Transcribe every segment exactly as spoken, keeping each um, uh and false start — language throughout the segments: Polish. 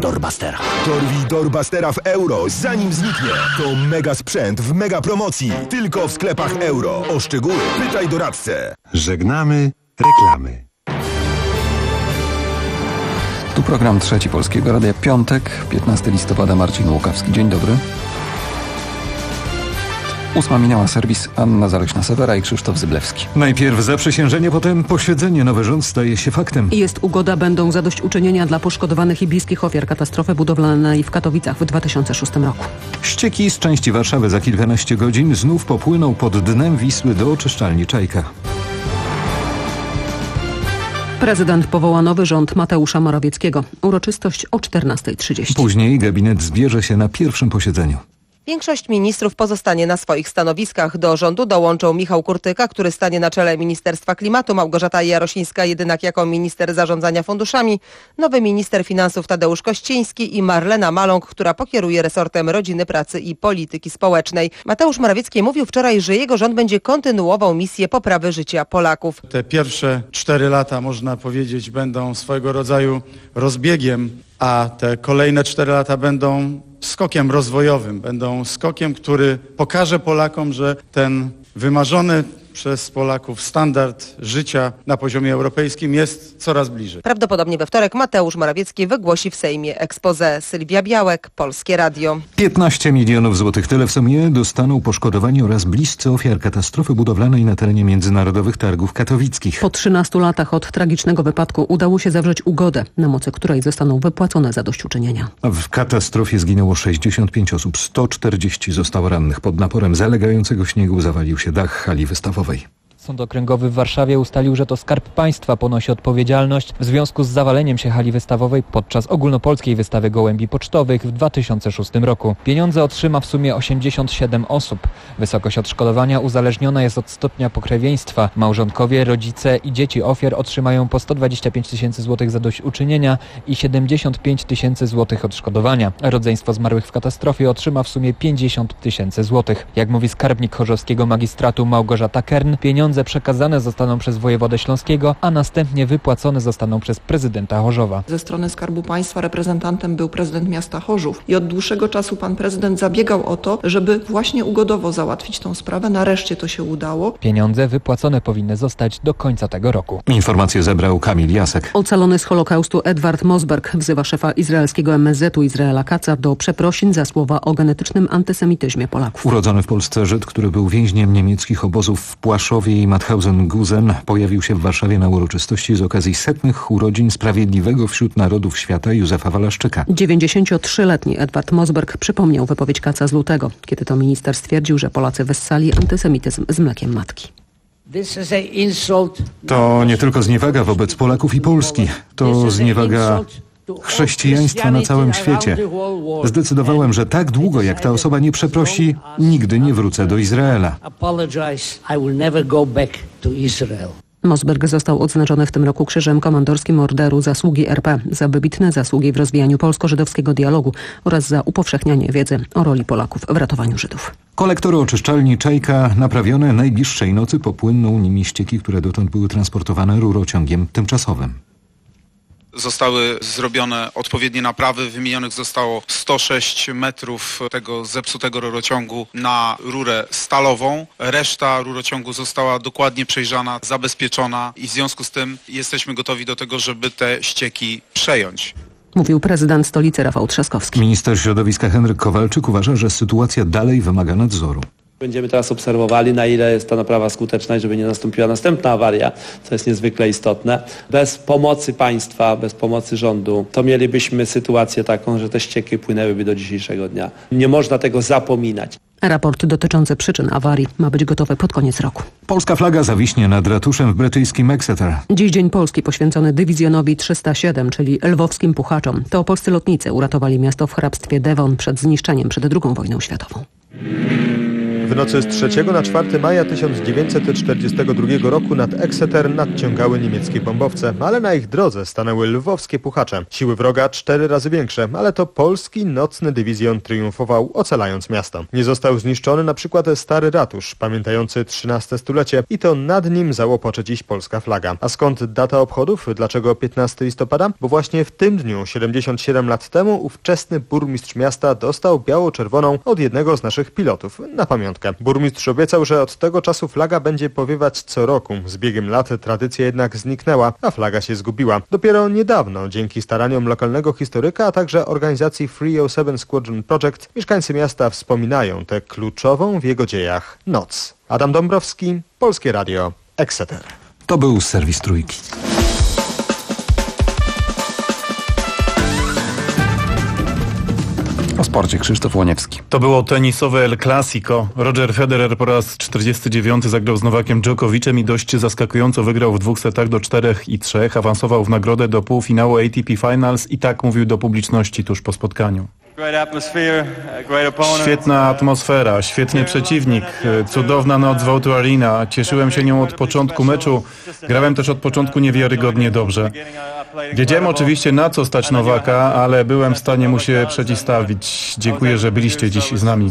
Doorbustera. Dorwij Doorbustera w euro, zanim zniknie. To mega sprzęt w mega promocji. Tylko w sklepach euro. O szczegóły pytaj doradcę. Żegnamy reklamy. Tu program Trzeci Polskiego Radia, piątek, piętnastego listopada, Marcin Łukawski. Dzień dobry. Ósma minęła, serwis Anna Zaleśna-Sewera i Krzysztof Zyblewski. Najpierw zaprzysiężenie, potem posiedzenie. Nowy rząd staje się faktem. Jest ugoda, będą zadośćuczynienia dla poszkodowanych i bliskich ofiar katastrofy budowlanej w Katowicach w dwa tysiące szóstym roku. Ścieki z części Warszawy za kilkanaście godzin znów popłyną pod dnem Wisły do oczyszczalni Czajka. Prezydent powoła nowy rząd Mateusza Morawieckiego. Uroczystość o czternastej trzydzieści. Później gabinet zbierze się na pierwszym posiedzeniu. Większość ministrów pozostanie na swoich stanowiskach. Do rządu dołączą Michał Kurtyka, który stanie na czele Ministerstwa Klimatu, Małgorzata Jarosińska jedynak jako minister zarządzania funduszami, nowy minister finansów Tadeusz Kościński i Marlena Maląg, która pokieruje resortem rodziny, pracy i polityki społecznej. Mateusz Morawiecki mówił wczoraj, że jego rząd będzie kontynuował misję poprawy życia Polaków. Te pierwsze cztery lata, można powiedzieć, będą swojego rodzaju rozbiegiem, a te kolejne cztery lata będą skokiem rozwojowym, będą skokiem, który pokaże Polakom, że ten wymarzony przez Polaków standard życia na poziomie europejskim jest coraz bliżej. Prawdopodobnie we wtorek Mateusz Morawiecki wygłosi w Sejmie exposé. Sylwia Białek, Polskie Radio. piętnaście milionów złotych. Tyle w sumie dostaną poszkodowani oraz bliscy ofiar katastrofy budowlanej na terenie Międzynarodowych Targów Katowickich. Po trzynastu latach od tragicznego wypadku udało się zawrzeć ugodę, na mocy której zostaną wypłacone zadośćuczynienia. W katastrofie zginęło sześćdziesiąt pięć osób, sto czterdzieści zostało rannych. Pod naporem zalegającego śniegu zawalił się dach hali wystawowej. Sąd Okręgowy w Warszawie ustalił, że to Skarb Państwa ponosi odpowiedzialność w związku z zawaleniem się hali wystawowej podczas ogólnopolskiej wystawy gołębi pocztowych w dwa tysiące szóstym roku. Pieniądze otrzyma w sumie osiemdziesiąt siedem osób. Wysokość odszkodowania uzależniona jest od stopnia pokrewieństwa. Małżonkowie, rodzice i dzieci ofiar otrzymają po sto dwadzieścia pięć tysięcy złotych zadośćuczynienia i siedemdziesiąt pięć tysięcy złotych odszkodowania. Rodzeństwo zmarłych w katastrofie otrzyma w sumie pięćdziesiąt tysięcy złotych. Jak mówi skarbnik chorzowskiego magistratu Małgorzata Kern, pieniądze przekazane zostaną przez wojewodę śląskiego, a następnie wypłacone zostaną przez prezydenta Chorzowa. Ze strony Skarbu Państwa reprezentantem był prezydent miasta Chorzów i od dłuższego czasu pan prezydent zabiegał o to, żeby właśnie ugodowo załatwić tą sprawę. Nareszcie to się udało. Pieniądze wypłacone powinny zostać do końca tego roku. Informację zebrał Kamil Jasek. Ocalony z Holokaustu Edward Mosberg wzywa szefa izraelskiego M S Z-u Izraela Katza do przeprosin za słowa o genetycznym antysemityzmie Polaków. Urodzony w Polsce Żyd, który był więźniem niemieckich obozów w Płaszowie i Mauthausen-Gusen, pojawił się w Warszawie na uroczystości z okazji setnych urodzin sprawiedliwego wśród narodów świata Józefa Walaszczyka. dziewięćdziesięciotrzyletni Edward Mosberg przypomniał wypowiedź Katza z lutego, kiedy to minister stwierdził, że Polacy wessali antysemityzm z mlekiem matki. To nie tylko zniewaga wobec Polaków i Polski, to zniewaga chrześcijaństwa na całym świecie. Zdecydowałem, że tak długo jak ta osoba nie przeprosi, nigdy nie wrócę do Izraela. Mosberg został odznaczony w tym roku Krzyżem Komandorskim Orderu Zasługi R P za wybitne zasługi w rozwijaniu polsko-żydowskiego dialogu oraz za upowszechnianie wiedzy o roli Polaków w ratowaniu Żydów. Kolektory oczyszczalni Czajka naprawione, najbliższej nocy popłyną nimi ścieki, które dotąd były transportowane rurociągiem tymczasowym. Zostały zrobione odpowiednie naprawy, wymienionych zostało sto sześć metrów tego zepsutego rurociągu na rurę stalową. Reszta rurociągu została dokładnie przejrzana, zabezpieczona i w związku z tym jesteśmy gotowi do tego, żeby te ścieki przejąć. Mówił prezydent stolicy Rafał Trzaskowski. Minister środowiska Henryk Kowalczyk uważa, że sytuacja dalej wymaga nadzoru. Będziemy teraz obserwowali, na ile jest ta naprawa skuteczna, żeby nie nastąpiła następna awaria, co jest niezwykle istotne. Bez pomocy państwa, bez pomocy rządu, to mielibyśmy sytuację taką, że te ścieki płynęłyby do dzisiejszego dnia. Nie można tego zapominać. Raport dotyczący przyczyn awarii ma być gotowy pod koniec roku. Polska flaga zawiśnie nad ratuszem w brytyjskim Exeter. Dziś Dzień Polski poświęcony dywizjonowi trzysta siedem, czyli lwowskim puchaczom. To polscy lotnicy uratowali miasto w hrabstwie Devon przed zniszczeniem przed drugą wojną światową. W nocy z trzeciego na czwartego maja tysiąc dziewięćset czterdziestego drugiego roku nad Exeter nadciągały niemieckie bombowce, ale na ich drodze stanęły lwowskie puchacze. Siły wroga cztery razy większe, ale to polski nocny dywizjon triumfował, ocalając miasto. Nie został zniszczony na przykład stary ratusz, pamiętający trzynaste stulecie, i to nad nim załopocze dziś polska flaga. A skąd data obchodów? Dlaczego piętnastego listopada? Bo właśnie w tym dniu, siedemdziesiąt siedem lat temu, ówczesny burmistrz miasta dostał biało-czerwoną od jednego z naszych pilotów na pamiątkę. Burmistrz obiecał, że od tego czasu flaga będzie powiewać co roku. Z biegiem lat tradycja jednak zniknęła, a flaga się zgubiła. Dopiero niedawno, dzięki staraniom lokalnego historyka, a także organizacji trzy zero siedem Squadron Project, mieszkańcy miasta wspominają tę kluczową w jego dziejach noc. Adam Dąbrowski, Polskie Radio, Exeter. To był serwis Trójki. O sporcie Krzysztof Łoniewski. To było tenisowe El Clasico. Roger Federer po raz czterdziesty dziewiąty zagrał z Nowakiem Djokovicem i dość zaskakująco wygrał w dwóch setach do czterech i trzech. Awansował w nagrodę do półfinału A T P Finals i tak mówił do publiczności tuż po spotkaniu. Świetna atmosfera, świetny przeciwnik, cudowna noc w Auto Arena. Cieszyłem się nią od początku meczu. Grałem też od początku niewiarygodnie dobrze. Wiedziałem oczywiście, na co stać Nowaka, ale byłem w stanie mu się przeciwstawić. Dziękuję, że byliście dziś z nami.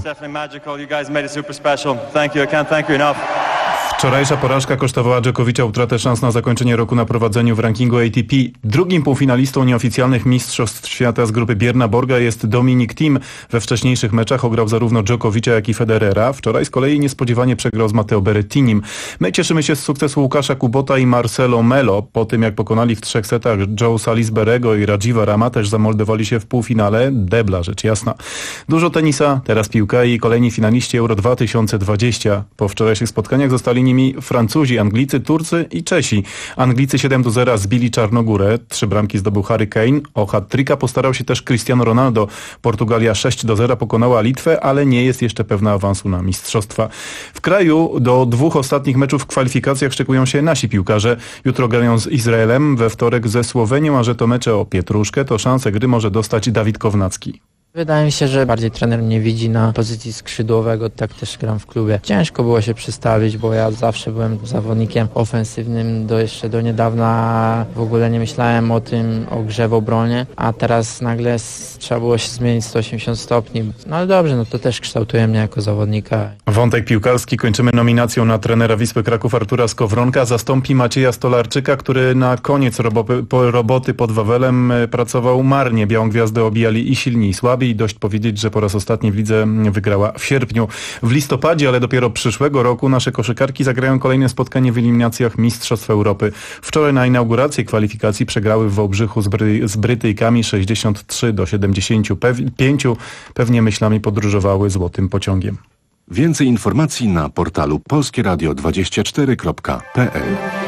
Wczorajsza porażka kosztowała Djokovicza utratę szans na zakończenie roku na prowadzeniu w rankingu A T P. Drugim półfinalistą nieoficjalnych mistrzostw świata z grupy Björna Borga jest Dominic Thiem. We wcześniejszych meczach ograł zarówno Djokovicza, jak i Federera. Wczoraj z kolei niespodziewanie przegrał z Matteo Berrettinim. My cieszymy się z sukcesu Łukasza Kubota i Marcelo Melo. Po tym, jak pokonali w trzech setach Joe Salisbury'ego i Rajiva Rama, też zamoldowali się w półfinale. Debla, rzecz jasna. Dużo tenisa, teraz piłka i kolejni finaliści Euro dwa tysiące dwadzieścia. Po wczorajszych spotkaniach zostali nimi Francuzi, Anglicy, Turcy i Czesi. Anglicy siedem do zera zbili Czarnogórę, trzy bramki zdobył Harry Kane, o hat-tricka postarał się też Cristiano Ronaldo. Portugalia sześć do zera pokonała Litwę, ale nie jest jeszcze pewna awansu na mistrzostwa. W kraju do dwóch ostatnich meczów w kwalifikacjach szykują się nasi piłkarze. Jutro grają z Izraelem, we wtorek ze Słowenią, a że to mecze o pietruszkę, to szansę gry może dostać Dawid Kownacki. Wydaje mi się, że bardziej trener mnie widzi na pozycji skrzydłowego, tak też gram w klubie. Ciężko było się przestawić, bo ja zawsze byłem zawodnikiem ofensywnym, do jeszcze do niedawna w ogóle nie myślałem o tym, o grze w obronie, a teraz nagle trzeba było się zmienić sto osiemdziesiąt stopni. No ale dobrze, no to też kształtuje mnie jako zawodnika. Wątek piłkarski kończymy nominacją na trenera Wisły Kraków Artura Skowronka. Zastąpi Macieja Stolarczyka, który na koniec roboty pod Wawelem pracował marnie. Białą gwiazdę obijali i silni, i słabi. I dość powiedzieć, że po raz ostatni w lidze wygrała w sierpniu. W listopadzie, ale dopiero przyszłego roku nasze koszykarki zagrają kolejne spotkanie w eliminacjach Mistrzostw Europy. Wczoraj na inaugurację kwalifikacji przegrały w Wałbrzychu z, Bry- z Brytyjkami sześćdziesiąt trzy do siedemdziesięciu pięć. Pewnie myślami podróżowały złotym pociągiem. Więcej informacji na portalu polskie radio dwadzieścia cztery kropka p l.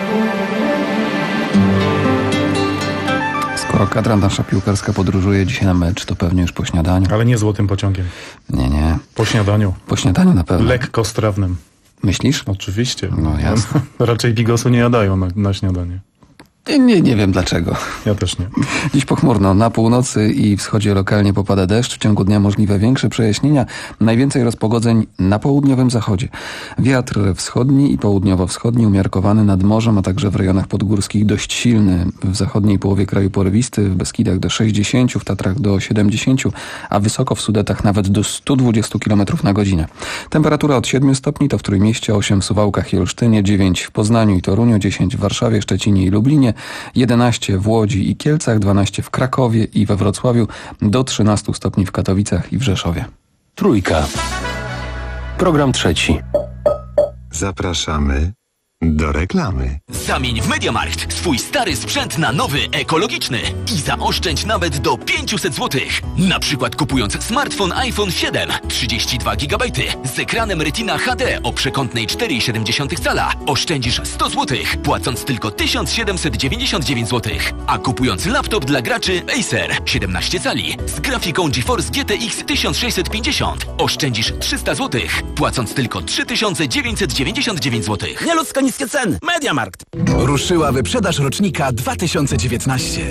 Skoro kadra nasza piłkarska podróżuje dzisiaj na mecz, to pewnie już po śniadaniu. Ale nie złotym pociągiem. Nie, nie. Po śniadaniu. Po śniadaniu na pewno. Lekko strawnym. Myślisz? Oczywiście. No jasne. Raczej bigosu nie jadają na, na śniadanie. Nie, nie wiem dlaczego. Ja też nie. Dziś pochmurno. Na północy i wschodzie lokalnie popada deszcz. W ciągu dnia możliwe większe przejaśnienia. Najwięcej rozpogodzeń na południowym zachodzie. Wiatr wschodni i południowo-wschodni umiarkowany nad morzem, a także w rejonach podgórskich dość silny. W zachodniej połowie kraju porywisty, w Beskidach do sześćdziesięciu, w Tatrach do siedemdziesięciu, a wysoko w Sudetach nawet do stu dwudziestu kilometrów na godzinę. Temperatura od siedmiu stopni to w Trójmieście, osiem w Suwałkach i Olsztynie, dziewięć w Poznaniu i Toruniu, dziesięć w Warszawie, Szczecinie i Lublinie, jedenaście w Łodzi i Kielcach, dwanaście w Krakowie i we Wrocławiu, do trzynastu stopni w Katowicach i w Rzeszowie. Trójka. Program trzeci. Zapraszamy do reklamy. Zamień w MediaMarkt swój stary sprzęt na nowy, ekologiczny i zaoszczędź nawet do pięćset złotych. Na przykład kupując smartfon iPhone siedem, trzydzieści dwa gigabajty z ekranem Retina H D o przekątnej cztery i siedem cala oszczędzisz sto złotych, płacąc tylko tysiąc siedemset dziewięćdziesiąt dziewięć złotych. A kupując laptop dla graczy Acer siedemnaście cali z grafiką GeForce G T X tysiąc sześćset pięćdziesiąt oszczędzisz trzysta złotych, płacąc tylko trzy tysiące dziewięćset dziewięćdziesiąt dziewięć złotych. Nieludzko niskie ceny. MediaMarkt. Ruszyła wyprzedaż rocznika dwa tysiące dziewiętnaście.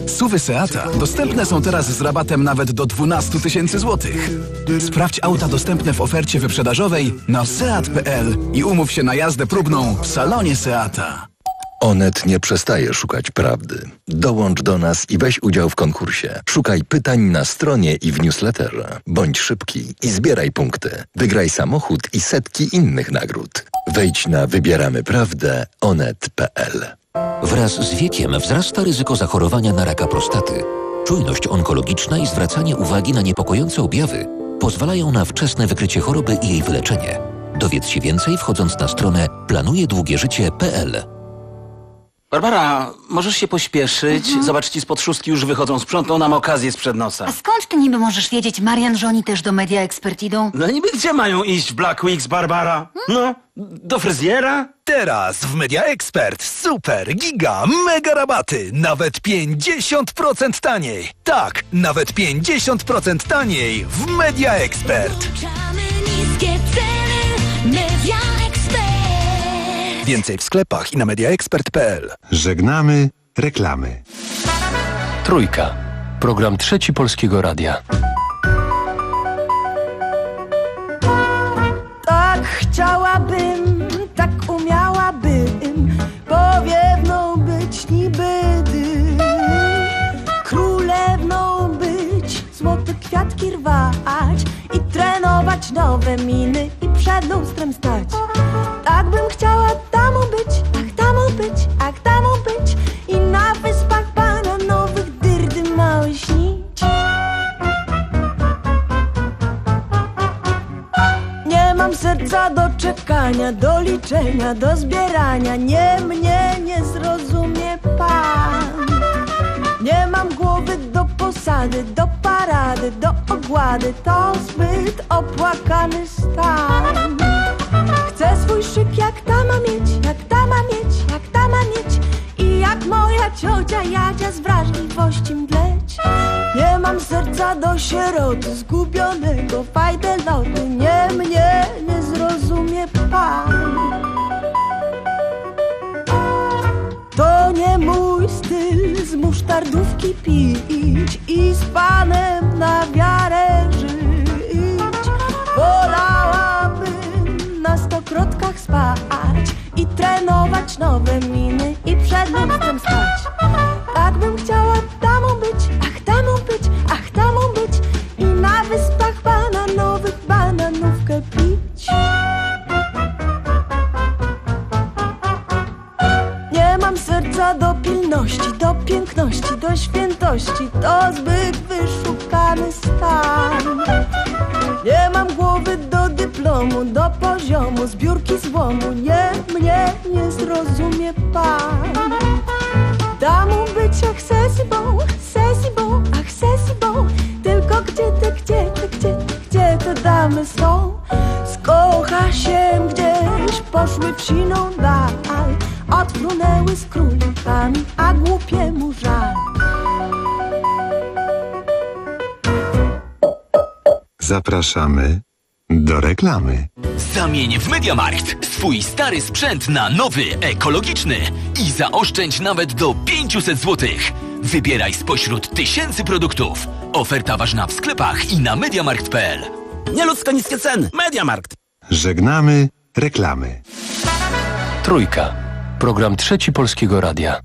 SUVy Seata dostępne są teraz z rabatem nawet do dwanaście tysięcy złotych. Sprawdź auta dostępne w ofercie wyprzedażowej na seat kropka p l i umów się na jazdę próbną w salonie Seata. Onet nie przestaje szukać prawdy. Dołącz do nas i weź udział w konkursie. Szukaj pytań na stronie i w newsletterze. Bądź szybki i zbieraj punkty. Wygraj samochód i setki innych nagród. Wejdź na wybieramy prawdę onet kropka p l. Wraz z wiekiem wzrasta ryzyko zachorowania na raka prostaty. Czujność onkologiczna i zwracanie uwagi na niepokojące objawy pozwalają na wczesne wykrycie choroby i jej wyleczenie. Dowiedz się więcej wchodząc na stronę planujedługieżycie kropka p l. Barbara, możesz się pośpieszyć? Mhm. Zobacz, ci spod szóstki już wychodzą, sprzątną nam okazję sprzed nosa. A skąd ty niby możesz wiedzieć, Marian, że oni też do Media Expert idą? No niby gdzie mają iść w Black Weeks, Barbara? No, do fryzjera? Teraz w Media Expert super, giga, mega rabaty, nawet pięćdziesiąt procent taniej. Tak, nawet pięćdziesiąt procent taniej w Media Expert. Media Expert. Więcej w sklepach i na media expert kropka p l. Żegnamy reklamy. Trójka. Program Trzeci Polskiego Radia. Tak chciałabym, tak umiałabym powiewną być niby ty. Królewną być, złote kwiatki rwać i trenować nowe miny i przed lustrem stać. Tak bym chciała damą być, ach damą być, ach damą być i na wyspach bananowych dyrdy małe śnić. Nie mam serca do czekania, do liczenia, do zbierania. Nie, mnie nie zrozumie pan. Nie mam głowy do posady, do parady, do ogłady. To zbyt opłakany stan. Chcę swój szyk jak ta ma mieć, jak ta ma mieć, jak ta ma mieć i jak moja ciocia Jadzia z wrażliwości mdleć. Nie mam serca do sieroty, zgubionego fajdeloty. Nie, mnie nie zrozumie pan. To nie mój styl z musztardówki pić i z panem na wiarę żyć. Wolałabym na stokrotkach spać i trenować nowe miny i przed lustrem stać. Tak bym chciała damą być, ach damą być, ach damą być i na wyspach bananowych bananówkę pić. Nie mam serca do pilności, do piękności, do świętości. To zbyt wyszukany stan. Nie mam głowy do dyplomu, do poziomu zbiórki złomu. Nie, mnie nie zrozumie pan. Damą być jak sesibą, sesibą, ach sesibą. Tylko gdzie te, gdzie te, gdzie te, gdzie te damy są? Skocha się gdzieś, poszły w siną dal. Odfrunęły z królikami, a głupiemu żal. Zapraszamy do reklamy. Zamień w MediaMarkt swój stary sprzęt na nowy, ekologiczny i zaoszczędź nawet do pięćset złotych. Wybieraj spośród tysięcy produktów. Oferta ważna w sklepach i na mediamarkt kropka p l. Nieludzko niskie ceny. MediaMarkt. Żegnamy reklamy. Trójka. Program Trzeci Polskiego Radia.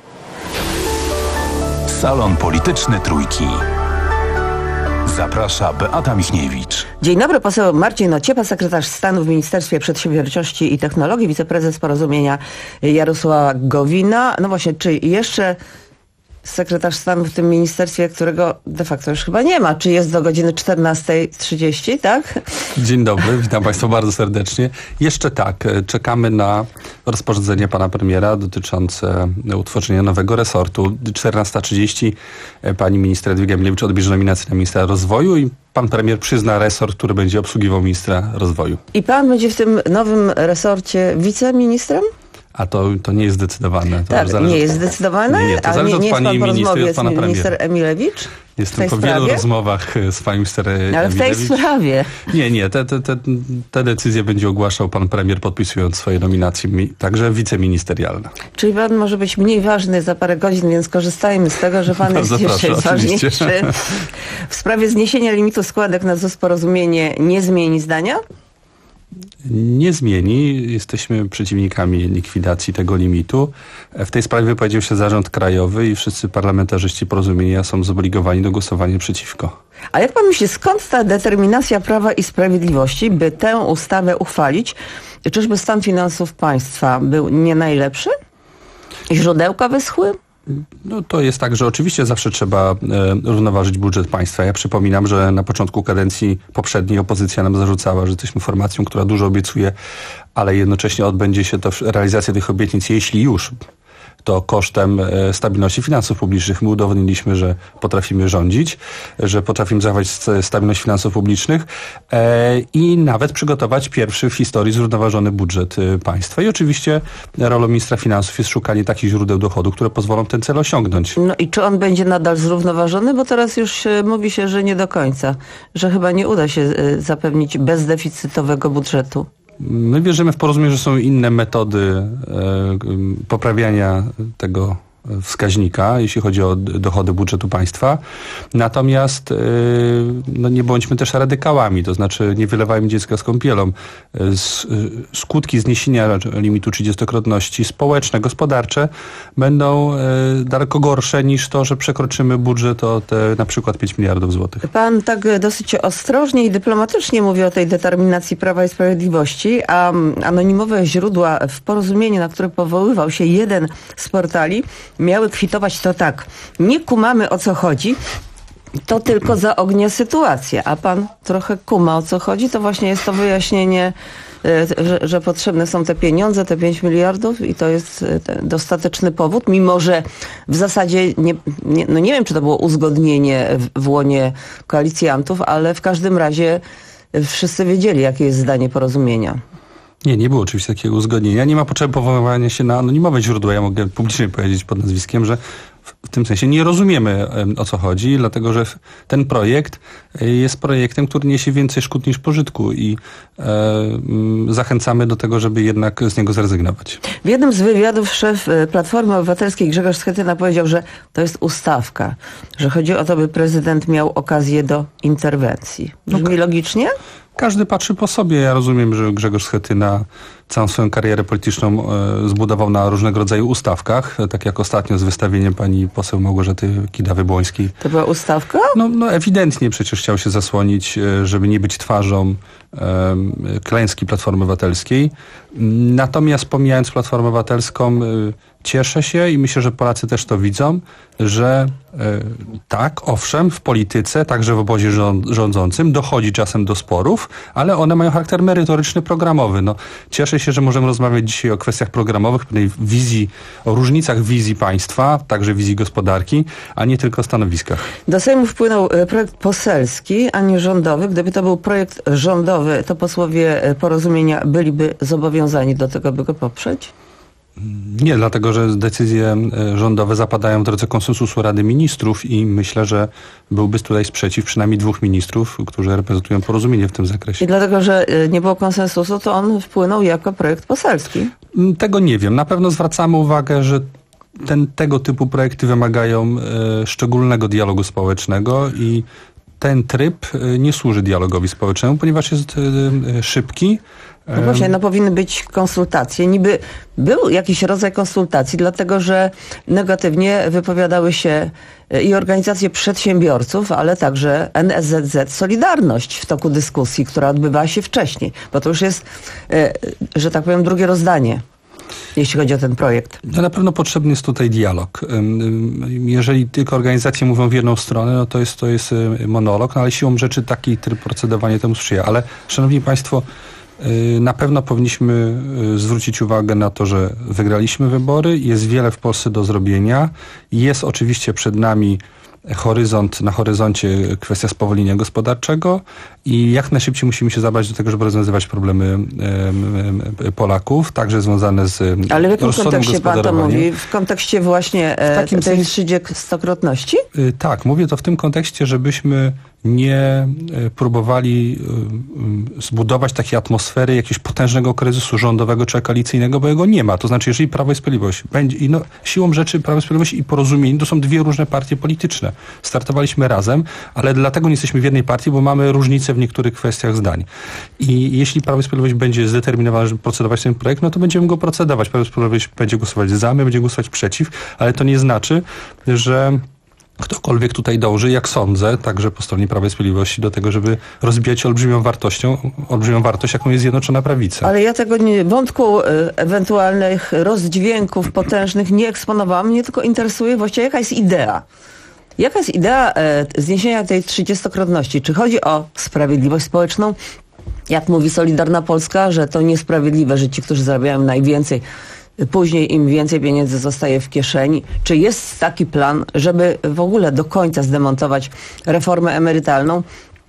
Salon Polityczny Trójki. Zaprasza Beata Michniewicz. Dzień dobry, poseł Marcin Ociepa, sekretarz stanu w Ministerstwie Przedsiębiorczości i Technologii, wiceprezes Porozumienia Jarosława Gowina. No właśnie, czy jeszcze sekretarz stanu w tym ministerstwie, którego de facto już chyba nie ma, czy jest do godziny czternastej trzydzieści, tak? Dzień dobry, witam Państwa bardzo serdecznie. Jeszcze tak, czekamy na rozporządzenie pana premiera dotyczące utworzenia nowego resortu. czternasta trzydzieści pani minister Jadwiga Emilewicz odbierze nominację na ministra rozwoju i pan premier przyzna resort, który będzie obsługiwał ministra rozwoju. I pan będzie w tym nowym resorcie wiceministrem? A to, to nie jest zdecydowane. To tak, nie jest od... zdecydowane? Nie, nie, to a zależy nie, nie od pani minister i od pana premiera. Minister Emilewicz? Jestem po wielu rozmowach z panią minister Emilewicz. Ale w tej sprawie. Nie, nie, te, te, te, te decyzje będzie ogłaszał pan premier, podpisując swoje nominacje, także wiceministerialne. Czyli pan może być mniej ważny za parę godzin, więc korzystajmy z tego, że pan jest jeszcze ważniejszy. W sprawie zniesienia limitu składek na Z U S Porozumienie nie zmieni zdania? Nie zmieni. Jesteśmy przeciwnikami likwidacji tego limitu. W tej sprawie wypowiedział się Zarząd Krajowy i wszyscy parlamentarzyści Porozumienia są zobligowani do głosowania przeciwko. A jak pan myśli, skąd ta determinacja Prawa i Sprawiedliwości, by tę ustawę uchwalić? Czyżby stan finansów państwa był nie najlepszy? Źródełka wyschły? No to jest tak, że oczywiście zawsze trzeba e, równoważyć budżet państwa. Ja przypominam, że na początku kadencji poprzedniej opozycja nam zarzucała, że jesteśmy formacją, która dużo obiecuje, ale jednocześnie odbędzie się to realizacja tych obietnic, jeśli już, to kosztem e, stabilności finansów publicznych. My udowodniliśmy, że potrafimy rządzić, że potrafimy zachować stabilność finansów publicznych e, i nawet przygotować pierwszy w historii zrównoważony budżet e, państwa. I oczywiście rolą ministra finansów jest szukanie takich źródeł dochodu, które pozwolą ten cel osiągnąć. No i czy on będzie nadal zrównoważony? Bo teraz już e, mówi się, że nie do końca, że chyba nie uda się e, zapewnić bezdeficytowego budżetu. My wierzymy w Porozumienie, że są inne metody e, poprawiania tego wskaźnika, jeśli chodzi o dochody budżetu państwa. Natomiast e, no nie bądźmy też radykałami, to znaczy nie wylewajmy dziecka z kąpielą. S, skutki zniesienia limitu trzydziestokrotności społeczne, gospodarcze będą e, daleko gorsze niż to, że przekroczymy budżet o te na przykład pięć miliardów złotych. Pan tak dosyć ostrożnie i dyplomatycznie mówi o tej determinacji Prawa i Sprawiedliwości, a anonimowe źródła w Porozumieniu, na które powoływał się jeden z portali, miały kwitować to tak: nie kumamy, o co chodzi, to tylko zaognia sytuację. A pan trochę kuma, o co chodzi? To właśnie jest to wyjaśnienie, że, że potrzebne są te pieniądze, te pięć miliardów i to jest dostateczny powód, mimo że w zasadzie, nie, nie, no nie wiem, czy to było uzgodnienie w, w łonie koalicjantów, ale w każdym razie wszyscy wiedzieli, jakie jest zdanie Porozumienia. Nie, nie było oczywiście takiego uzgodnienia. Nie ma potrzeby powoływania się na anonimowe źródła. Ja mogę publicznie powiedzieć pod nazwiskiem, że w, w tym sensie nie rozumiemy, o co chodzi, dlatego że ten projekt jest projektem, który niesie więcej szkód niż pożytku i e, zachęcamy do tego, żeby jednak z niego zrezygnować. W jednym z wywiadów szef Platformy Obywatelskiej Grzegorz Schetyna powiedział, że to jest ustawka, że chodzi o to, by prezydent miał okazję do interwencji. Brzmi no, logicznie? Każdy patrzy po sobie. Ja rozumiem, że Grzegorz Schetyna całą swoją karierę polityczną e, zbudował na różnego rodzaju ustawkach, tak jak ostatnio z wystawieniem pani poseł Małgorzaty Kidawy-Błońskiej. To była ustawka? No, no ewidentnie przecież chciał się zasłonić, e, żeby nie być twarzą e, klęski Platformy Obywatelskiej. Natomiast pomijając Platformę Obywatelską, e, cieszę się i myślę, że Polacy też to widzą, że e, tak, owszem, w polityce, także w obozie rządzącym dochodzi czasem do sporów, ale one mają charakter merytoryczny, programowy. No, cieszę się, że możemy rozmawiać dzisiaj o kwestiach programowych, pewnej wizji, o różnicach wizji państwa, także wizji gospodarki, a nie tylko o stanowiskach. Do Sejmu wpłynął projekt poselski, a nie rządowy. Gdyby to był projekt rządowy, to posłowie Porozumienia byliby zobowiązani do tego, by go poprzeć? Nie, dlatego że decyzje rządowe zapadają w drodze konsensusu Rady Ministrów i myślę, że byłby tutaj sprzeciw przynajmniej dwóch ministrów, którzy reprezentują Porozumienie w tym zakresie. I dlatego, że nie było konsensusu, to on wpłynął jako projekt poselski? Tego nie wiem. Na pewno zwracamy uwagę, że ten, tego typu projekty wymagają e, szczególnego dialogu społecznego i ten tryb nie służy dialogowi społecznemu, ponieważ jest e, szybki. No właśnie, no powinny być konsultacje. Niby był jakiś rodzaj konsultacji, dlatego że negatywnie wypowiadały się i organizacje przedsiębiorców, ale także N S Z Z Solidarność w toku dyskusji, która odbywała się wcześniej, bo to już jest, że tak powiem, drugie rozdanie, jeśli chodzi o ten projekt. No na pewno potrzebny jest tutaj dialog. Jeżeli tylko organizacje mówią w jedną stronę, no to jest, to jest monolog, no ale siłą rzeczy taki tryb procedowania temu sprzyja. Ale, szanowni państwo, na pewno powinniśmy zwrócić uwagę na to, że wygraliśmy wybory, jest wiele w Polsce do zrobienia. Jest oczywiście przed nami horyzont, na horyzoncie kwestia spowolnienia gospodarczego i jak najszybciej musimy się zabrać do tego, żeby rozwiązywać problemy e, Polaków, także związane z Ale w jakim rozsądnym kontekście pan to gospodarowaniem. mówi? W kontekście właśnie e, takim tej sensie- trzydziestokrotności? Y, Tak, mówię to w tym kontekście, żebyśmy nie y, próbowali y, y, zbudować takiej atmosfery jakiegoś potężnego kryzysu rządowego czy koalicyjnego, bo jego nie ma. To znaczy, jeżeli Prawo i Sprawiedliwość będzie, i no, siłą rzeczy Prawo i Sprawiedliwość i Porozumienie to są dwie różne partie polityczne. Startowaliśmy razem, ale dlatego nie jesteśmy w jednej partii, bo mamy różnice w niektórych kwestiach zdań. I jeśli Prawo i Sprawiedliwość będzie zdeterminowane, żeby procedować ten projekt, no to będziemy go procedować. Prawo i Sprawiedliwość będzie głosować za, my będziemy głosować przeciw, ale to nie znaczy, że ktokolwiek tutaj dąży, jak sądzę, także po stronie Prawa i Sprawiedliwości, do tego, żeby rozbijać olbrzymią wartością, olbrzymią wartość, jaką jest Zjednoczona Prawica. Ale ja tego nie, wątku y, ewentualnych rozdźwięków potężnych nie eksponowałam. Mnie tylko interesuje właściwie, jaka jest idea. Jaka jest idea y, zniesienia tej trzydziestokrotności? Czy chodzi o sprawiedliwość społeczną? Jak mówi Solidarna Polska, że to niesprawiedliwe, że ci, którzy zarabiają najwięcej, później im więcej pieniędzy zostaje w kieszeni. Czy jest taki plan, żeby w ogóle do końca zdemontować reformę emerytalną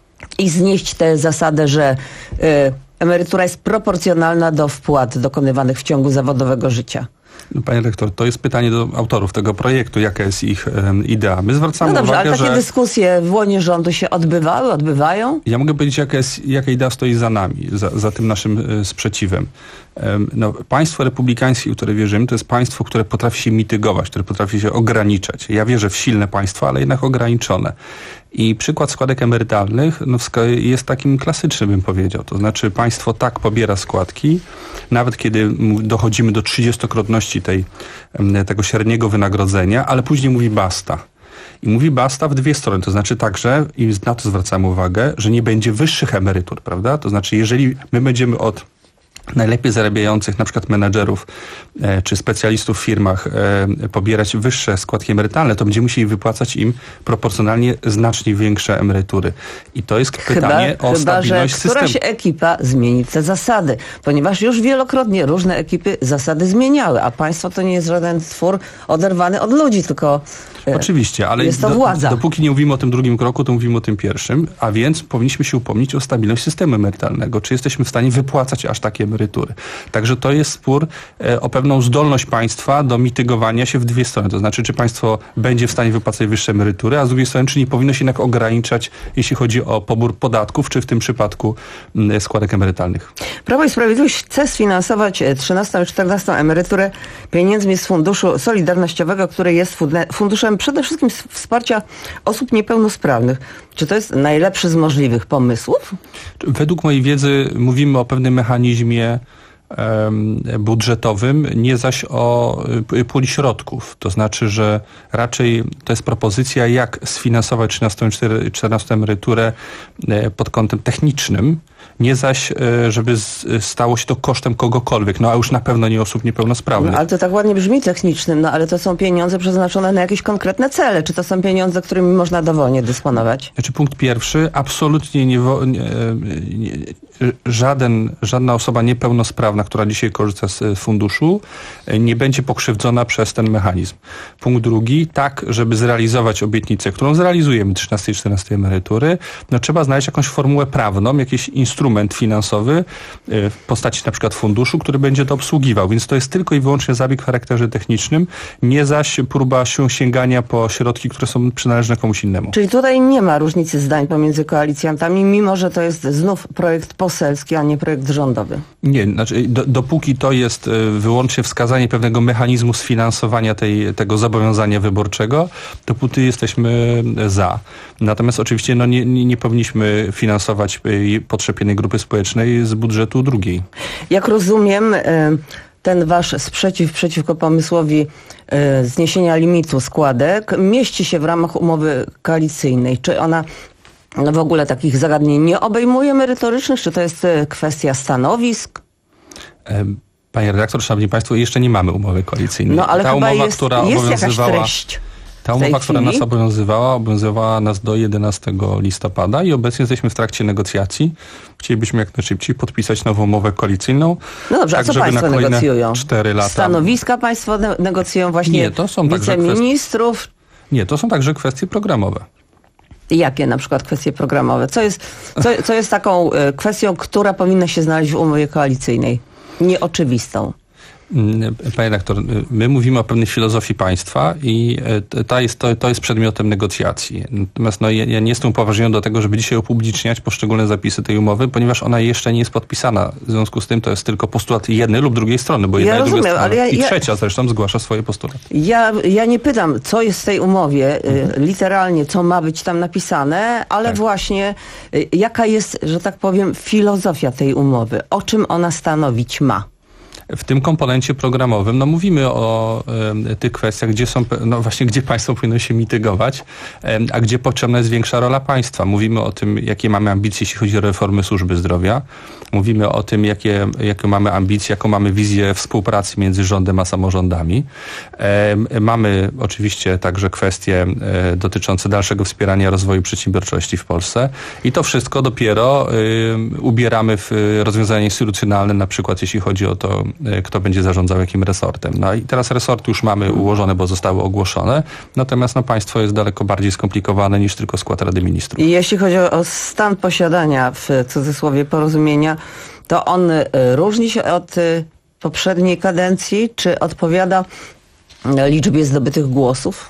i znieść tę zasadę, że y, emerytura jest proporcjonalna do wpłat dokonywanych w ciągu zawodowego życia? No, panie rektor, to jest pytanie do autorów tego projektu, jaka jest ich um, idea. My zwracamy No dobrze, uwagę, ale takie że dyskusje w łonie rządu się odbywały, odbywają? ja mogę powiedzieć, jaka, jest, jaka idea stoi za nami, za, za tym naszym y, sprzeciwem. Um, no, państwo republikańskie, w które wierzymy, to jest państwo, które potrafi się mitygować, które potrafi się ograniczać. Ja wierzę w silne państwo, ale jednak ograniczone. I przykład składek emerytalnych no, jest takim klasycznym, bym powiedział. To znaczy państwo tak pobiera składki, nawet kiedy dochodzimy do trzydziestokrotności tej, tego średniego wynagrodzenia, ale później mówi basta. I mówi basta w dwie strony, to znaczy także, i na to zwracamy uwagę, że nie będzie wyższych emerytur, prawda? To znaczy, jeżeli my będziemy od najlepiej zarabiających, na przykład menedżerów e, czy specjalistów w firmach e, pobierać wyższe składki emerytalne, to będziemy musieli wypłacać im proporcjonalnie znacznie większe emerytury. I to jest pytanie chyba, o chyba, stabilność że systemu. któraś ekipa zmieni te zasady, ponieważ już wielokrotnie różne ekipy zasady zmieniały, a państwo to nie jest żaden twór oderwany od ludzi, tylko e, Oczywiście, ale jest to do, władza. dopóki nie mówimy o tym drugim kroku, to mówimy o tym pierwszym, a więc powinniśmy się upomnieć o stabilność systemu emerytalnego. Czy jesteśmy w stanie wypłacać aż takie emerytury? Także to jest spór e, o pewną zdolność państwa do mitygowania się w dwie strony. To znaczy, czy państwo będzie w stanie wypłacać wyższe emerytury, a z drugiej strony, czy nie powinno się jednak ograniczać, jeśli chodzi o pobór podatków, czy w tym przypadku m, składek emerytalnych. Prawo i Sprawiedliwość chce sfinansować trzynastą i czternastą emeryturę pieniędzmi z Funduszu Solidarnościowego, który jest funduszem przede wszystkim wsparcia osób niepełnosprawnych. Czy to jest najlepszy z możliwych pomysłów? Według mojej wiedzy mówimy o pewnym mechanizmie budżetowym, nie zaś o puli środków. To znaczy, że raczej to jest propozycja, jak sfinansować trzynastą i czternastą emeryturę pod kątem technicznym, nie zaś, żeby stało się to kosztem kogokolwiek, no a już na pewno nie osób niepełnosprawnych. No, ale to tak ładnie brzmi technicznym, no ale to są pieniądze przeznaczone na jakieś konkretne cele. Czy to są pieniądze, którymi można dowolnie dysponować? Znaczy punkt pierwszy, absolutnie nie, nie, nie, żaden, żadna osoba niepełnosprawna, która dzisiaj korzysta z funduszu, nie będzie pokrzywdzona przez ten mechanizm. Punkt drugi, tak, żeby zrealizować obietnicę, którą zrealizujemy trzynastej i czternastej emerytury, no trzeba znaleźć jakąś formułę prawną, jakiś instrument finansowy w postaci na przykład funduszu, który będzie to obsługiwał. Więc to jest tylko i wyłącznie zabieg w charakterze technicznym, nie zaś próba się sięgania po środki, które są przynależne komuś innemu. Czyli tutaj nie ma różnicy zdań pomiędzy koalicjantami, mimo że to jest znów projekt poselski, a nie projekt rządowy. Nie, znaczy do, dopóki to jest wyłącznie wskazanie pewnego mechanizmu sfinansowania tej, tego zobowiązania wyborczego, dopóty jesteśmy za. Natomiast oczywiście no, nie, nie, nie powinniśmy finansować potrzeb jednej grupy społecznej z budżetu drugiej. Jak rozumiem, ten wasz sprzeciw przeciwko pomysłowi zniesienia limitu składek mieści się w ramach umowy koalicyjnej. Czy ona no w ogóle takich zagadnień nie obejmuje merytorycznych? Czy to jest kwestia stanowisk? Panie redaktor, szanowni państwo, jeszcze nie mamy umowy koalicyjnej. No ale ta chyba umowa, jest, która jest obowiązywała, jakaś treść. Ta umowa, która nas obowiązywała, obowiązywała nas do jedenastego listopada i obecnie jesteśmy w trakcie negocjacji. Chcielibyśmy jak najszybciej podpisać nową umowę koalicyjną. No dobrze, tak, a co państwo negocjują? cztery lata. Stanowiska państwo negocjują właśnie Nie, to są wiceministrów? Także kwestie, nie, to są także kwestie programowe. Jakie na przykład kwestie programowe? Co jest, co, co jest taką kwestią, która powinna się znaleźć w umowie koalicyjnej? Nieoczywistą. Panie redaktor, my mówimy o pewnej filozofii państwa i ta jest, to, to jest przedmiotem negocjacji. Natomiast no, ja, ja nie jestem upoważniony do tego, żeby dzisiaj upubliczniać poszczególne zapisy tej umowy, ponieważ ona jeszcze nie jest podpisana. W związku z tym to jest tylko postulat jednej lub drugiej strony, bo jedna ja i rozumiem, druga strona ale ja, i ja, trzecia zresztą zgłasza swoje postulaty. Ja, ja nie pytam, co jest w tej umowie, mhm. literalnie, co ma być tam napisane, ale tak. właśnie jaka jest, że tak powiem, filozofia tej umowy? O czym ona stanowić ma? W tym komponencie programowym no mówimy o e, tych kwestiach, gdzie są, no właśnie gdzie państwo powinno się mitygować, e, a gdzie potrzebna jest większa rola państwa. Mówimy o tym, jakie mamy ambicje, jeśli chodzi o reformy służby zdrowia. Mówimy o tym, jakie, jakie mamy ambicje, jaką mamy wizję współpracy między rządem a samorządami. E, mamy oczywiście także kwestie e, dotyczące dalszego wspierania rozwoju przedsiębiorczości w Polsce i to wszystko dopiero e, ubieramy w rozwiązania instytucjonalne, na przykład jeśli chodzi o to, kto będzie zarządzał jakim resortem. No i teraz resorty już mamy ułożone, bo zostały ogłoszone, natomiast no, państwo jest daleko bardziej skomplikowane niż tylko skład Rady Ministrów. I jeśli chodzi o stan posiadania, w cudzysłowie, porozumienia, to on różni się od poprzedniej kadencji, czy odpowiada liczbie zdobytych głosów?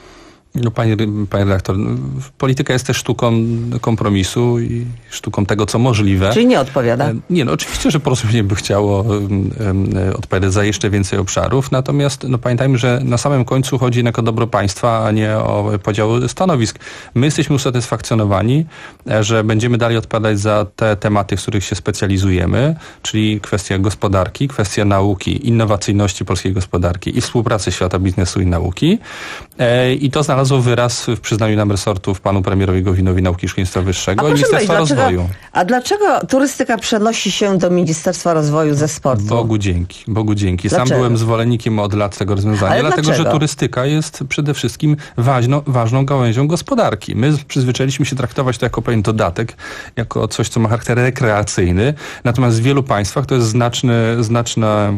No, panie, panie redaktor, polityka jest też sztuką kompromisu i sztuką tego, co możliwe. Czyli nie odpowiada? Nie, no oczywiście, że porozumienie by chciało um, um, odpowiadać za jeszcze więcej obszarów, natomiast no, pamiętajmy, że na samym końcu chodzi jednak o dobro państwa, a nie o podział stanowisk. My jesteśmy usatysfakcjonowani, że będziemy dalej odpowiadać za te tematy, w których się specjalizujemy, czyli kwestia gospodarki, kwestia nauki, innowacyjności polskiej gospodarki i współpracy świata biznesu i nauki. E, I to znalazło wyraz w przyznaniu nam resortów panu premierowi Gowinowi Nauki i Szkolnictwa Wyższego i Ministerstwa Rozwoju. A dlaczego turystyka przenosi się do Ministerstwa Rozwoju ze sportu? Bogu dzięki, Bogu dzięki. Sam Dlaczego? byłem zwolennikiem od lat tego rozwiązania, Ale dlatego dlaczego? że turystyka jest przede wszystkim ważną, ważną gałęzią gospodarki. My przyzwyczailiśmy się traktować to jako pewien dodatek, jako coś, co ma charakter rekreacyjny, natomiast w wielu państwach to jest znaczny, znaczna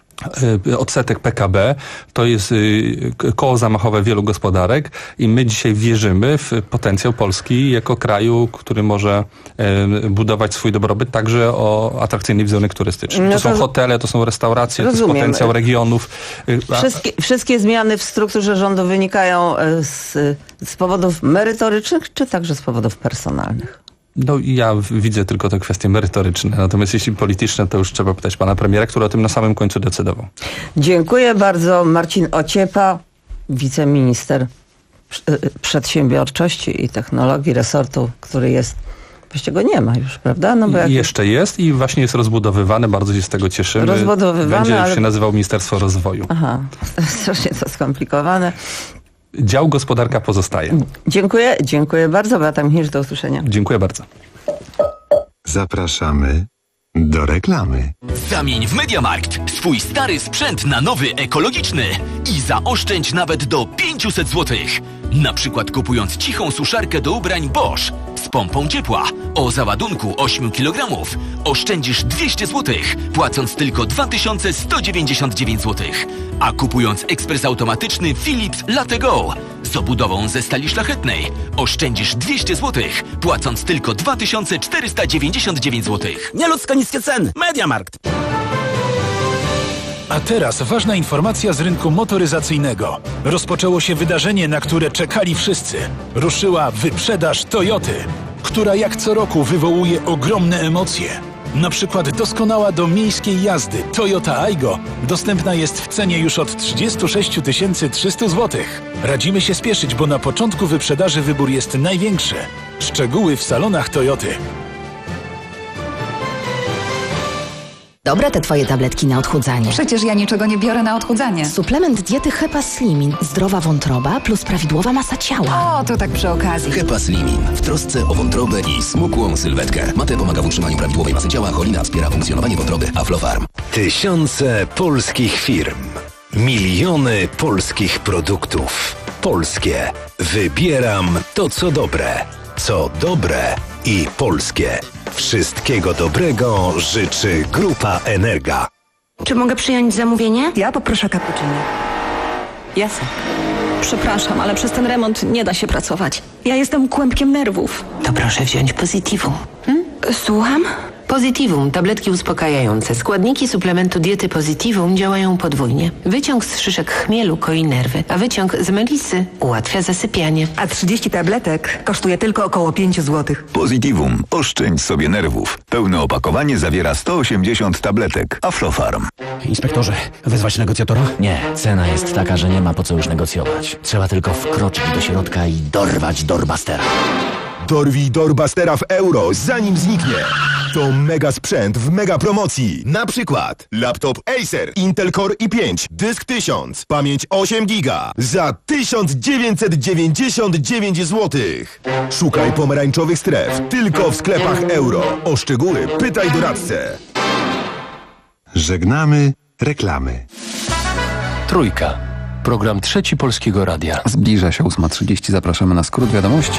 odsetek P K B, to jest koło zamachowe wielu gospodarek i my dzisiaj wierzymy w potencjał Polski jako kraju, który może budować swój dobrobyt także o atrakcyjny wizerunek turystyczny. No to, to są hotele, to są restauracje, rozumiem. To jest potencjał regionów. Wszystkie, wszystkie zmiany w strukturze rządu wynikają z, z powodów merytorycznych, czy także z powodów personalnych? No ja widzę tylko te kwestie merytoryczne, natomiast jeśli polityczne, to już trzeba pytać pana premiera, który o tym na samym końcu decydował. Dziękuję bardzo. Marcin Ociepa, wiceminister przedsiębiorczości i technologii resortu, który jest, właściwie go nie ma już, prawda? No bo jak... Jeszcze jest i właśnie jest rozbudowywany, bardzo się z tego cieszymy. Rozbudowywany, Będzie ale... się nazywał Ministerstwo Rozwoju. Aha, strasznie to skomplikowane. Dział gospodarka pozostaje. Dziękuję, dziękuję bardzo. Beata Michnirz, do usłyszenia. Dziękuję bardzo. Zapraszamy do reklamy. Zamień w MediaMarkt swój stary sprzęt na nowy ekologiczny i zaoszczędź nawet do pięćset złotych. Na przykład kupując cichą suszarkę do ubrań Bosch z pompą ciepła o załadunku osiem kilogramów oszczędzisz dwieście złotych, płacąc tylko dwa tysiące sto dziewięćdziesiąt dziewięć złotych. A kupując ekspres automatyczny Philips Latte Go z obudową ze stali szlachetnej oszczędzisz dwieście złotych, płacąc tylko dwa tysiące czterysta dziewięćdziesiąt dziewięć złotych. Nieludzko niskie ceny. MediaMarkt. A teraz ważna informacja z rynku motoryzacyjnego. Rozpoczęło się wydarzenie, na które czekali wszyscy. Ruszyła wyprzedaż Toyoty, która jak co roku wywołuje ogromne emocje. Na przykład doskonała do miejskiej jazdy Toyota Aygo dostępna jest w cenie już od trzydzieści sześć tysięcy trzysta złotych. Radzimy się spieszyć, bo na początku wyprzedaży wybór jest największy. Szczegóły w salonach Toyoty. Dobre te twoje tabletki na odchudzanie. Przecież ja niczego nie biorę na odchudzanie. Suplement diety Hepa Slimin. Zdrowa wątroba plus prawidłowa masa ciała. O, to tak przy okazji. Hepa Slimin. W trosce o wątrobę i smukłą sylwetkę. Mate pomaga w utrzymaniu prawidłowej masy ciała, cholina wspiera funkcjonowanie wątroby, Aflofarm. Tysiące polskich firm. Miliony polskich produktów. Polskie. Wybieram to, co dobre. Co dobre i polskie. Wszystkiego dobrego życzy Grupa Energa. Czy mogę przyjąć zamówienie? Ja poproszę cappuccino. Jasne. Przepraszam, ale przez ten remont nie da się pracować. Ja jestem kłębkiem nerwów. To proszę wziąć Positivum. Hmm? Słucham? Positivum, tabletki uspokajające. Składniki suplementu diety Positivum działają podwójnie. Wyciąg z szyszek chmielu koi nerwy, a wyciąg z melisy ułatwia zasypianie. A trzydzieści tabletek kosztuje tylko około pięć złotych. Positivum. Oszczędź sobie nerwów. Pełne opakowanie zawiera sto osiemdziesiąt tabletek. Aflofarm. Inspektorze, wezwać negocjatora? Nie, cena jest taka, że nie ma po co już negocjować. Trzeba tylko wkroczyć do środka i dorwać Doorbustera. Dorwij Doorbustera w euro, zanim zniknie. To mega sprzęt w mega promocji. Na przykład laptop Acer Intel Core i pięć, dysk tysiąc, pamięć osiem giga za tysiąc dziewięćset dziewięćdziesiąt dziewięć złotych. Szukaj pomarańczowych stref tylko w sklepach euro. O szczegóły pytaj doradcę. Żegnamy reklamy. Trójka. Program Trzeci Polskiego Radia. Zbliża się ósma trzydzieści. Zapraszamy na skrót wiadomości.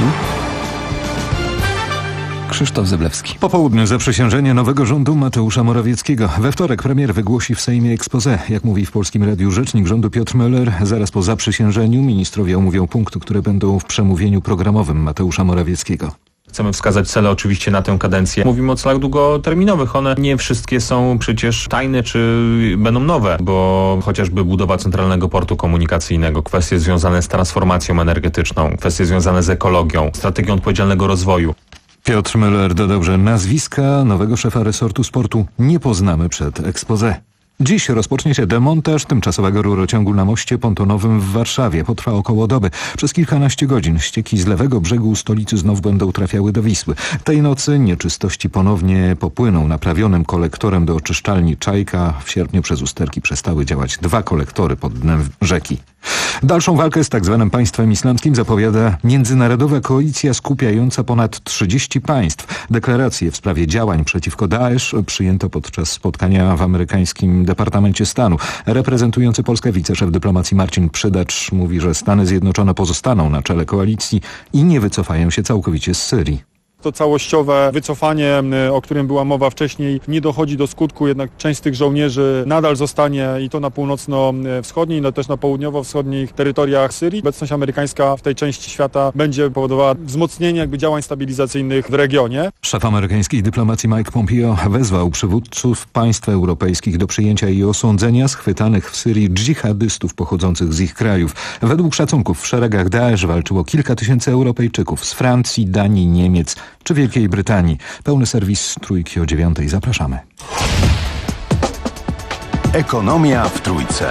Krzysztof Zyblewski. Po południu zaprzysiężenie nowego rządu Mateusza Morawieckiego. We wtorek premier wygłosi w Sejmie exposé. Jak mówi w Polskim Radiu rzecznik rządu Piotr Müller, zaraz po zaprzysiężeniu ministrowie omówią punkty, które będą w przemówieniu programowym Mateusza Morawieckiego. Chcemy wskazać cele oczywiście na tę kadencję. Mówimy o celach długoterminowych. One nie wszystkie są przecież tajne, czy będą nowe, bo chociażby budowa centralnego portu komunikacyjnego, kwestie związane z transformacją energetyczną, kwestie związane z ekologią, strategią odpowiedzialnego rozwoju. Piotr Müller dodał, że nazwiska nowego szefa resortu sportu nie poznamy przed exposé. Dziś rozpocznie się demontaż tymczasowego rurociągu na moście pontonowym w Warszawie. Potrwa około doby. Przez kilkanaście godzin ścieki z lewego brzegu stolicy znów będą trafiały do Wisły. Tej nocy nieczystości ponownie popłyną naprawionym kolektorem do oczyszczalni Czajka. W sierpniu przez usterki przestały działać dwa kolektory pod dnem rzeki. Dalszą walkę z tak zwanym państwem islamskim zapowiada międzynarodowa koalicja skupiająca ponad trzydzieści państw. Deklaracje w sprawie działań przeciwko Daesz przyjęto podczas spotkania w amerykańskim Departamencie Stanu. Reprezentujący Polskę wiceszef dyplomacji Marcin Przydacz mówi, że Stany Zjednoczone pozostaną na czele koalicji i nie wycofają się całkowicie z Syrii. To całościowe wycofanie, o którym była mowa wcześniej, nie dochodzi do skutku, jednak część z tych żołnierzy nadal zostanie i to na północno-wschodniej, ale też na południowo-wschodnich terytoriach Syrii. Obecność amerykańska w tej części świata będzie powodowała wzmocnienie jakby działań stabilizacyjnych w regionie. Szef amerykańskiej dyplomacji Mike Pompeo wezwał przywódców państw europejskich do przyjęcia i osądzenia schwytanych w Syrii dżihadystów pochodzących z ich krajów. Według szacunków w szeregach Daesz walczyło kilka tysięcy Europejczyków z Francji, Danii, Niemiec czy Wielkiej Brytanii. Pełny serwis Trójki o dziewiątej. Zapraszamy. Ekonomia w Trójce.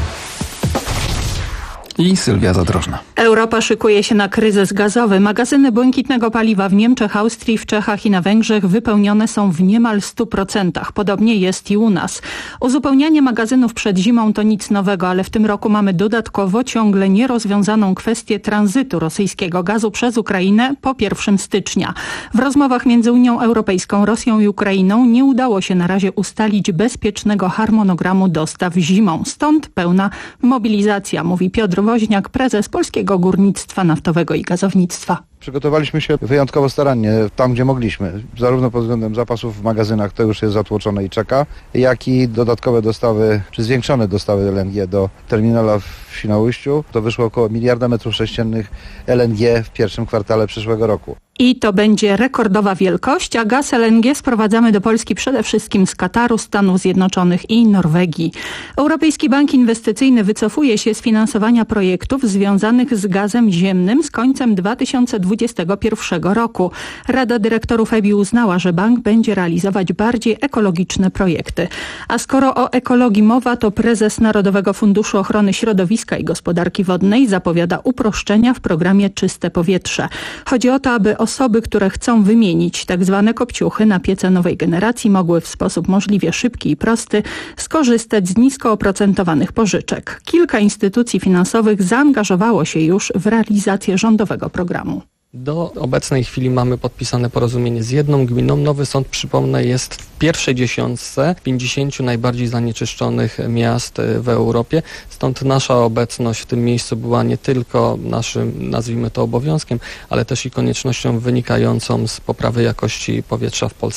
I Sylwia Zadrożna. Europa szykuje się na kryzys gazowy. Magazyny błękitnego paliwa w Niemczech, Austrii, w Czechach i na Węgrzech wypełnione są w niemal stu procentach. Podobnie jest i u nas. Uzupełnianie magazynów przed zimą to nic nowego, ale w tym roku mamy dodatkowo ciągle nierozwiązaną kwestię tranzytu rosyjskiego gazu przez Ukrainę po pierwszego stycznia. W rozmowach między Unią Europejską, Rosją i Ukrainą nie udało się na razie ustalić bezpiecznego harmonogramu dostaw zimą. Stąd pełna mobilizacja, mówi Piotr Woźniak, prezes Polskiego Górnictwa Naftowego i Gazownictwa. Przygotowaliśmy się wyjątkowo starannie, tam gdzie mogliśmy, zarówno pod względem zapasów w magazynach, to już jest zatłoczone i czeka, jak i dodatkowe dostawy, czy zwiększone dostawy L N G do terminala w Świnoujściu. To wyszło około miliarda metrów sześciennych L N G w pierwszym kwartale przyszłego roku. I to będzie rekordowa wielkość, a gaz L N G sprowadzamy do Polski przede wszystkim z Kataru, Stanów Zjednoczonych i Norwegii. Europejski Bank Inwestycyjny wycofuje się z finansowania projektów związanych z gazem ziemnym z końcem dwa tysiące dwudziestego pierwszego roku. Rada Dyrektorów E B I uznała, że bank będzie realizować bardziej ekologiczne projekty. A skoro o ekologii mowa, to prezes Narodowego Funduszu Ochrony Środowiska i Gospodarki Wodnej zapowiada uproszczenia w programie Czyste Powietrze. Chodzi o to, aby osoby, które chcą wymienić tak zwane kopciuchy na piece nowej generacji, mogły w sposób możliwie szybki i prosty skorzystać z nisko oprocentowanych pożyczek. Kilka instytucji finansowych zaangażowało się już w realizację rządowego programu. Do obecnej chwili mamy podpisane porozumienie z jedną gminą. Nowy Sącz, przypomnę, jest w pierwszej dziesiątce pięćdziesięciu najbardziej zanieczyszczonych miast w Europie. Stąd nasza obecność w tym miejscu była nie tylko naszym, nazwijmy to, obowiązkiem, ale też i koniecznością wynikającą z poprawy jakości powietrza w Polsce.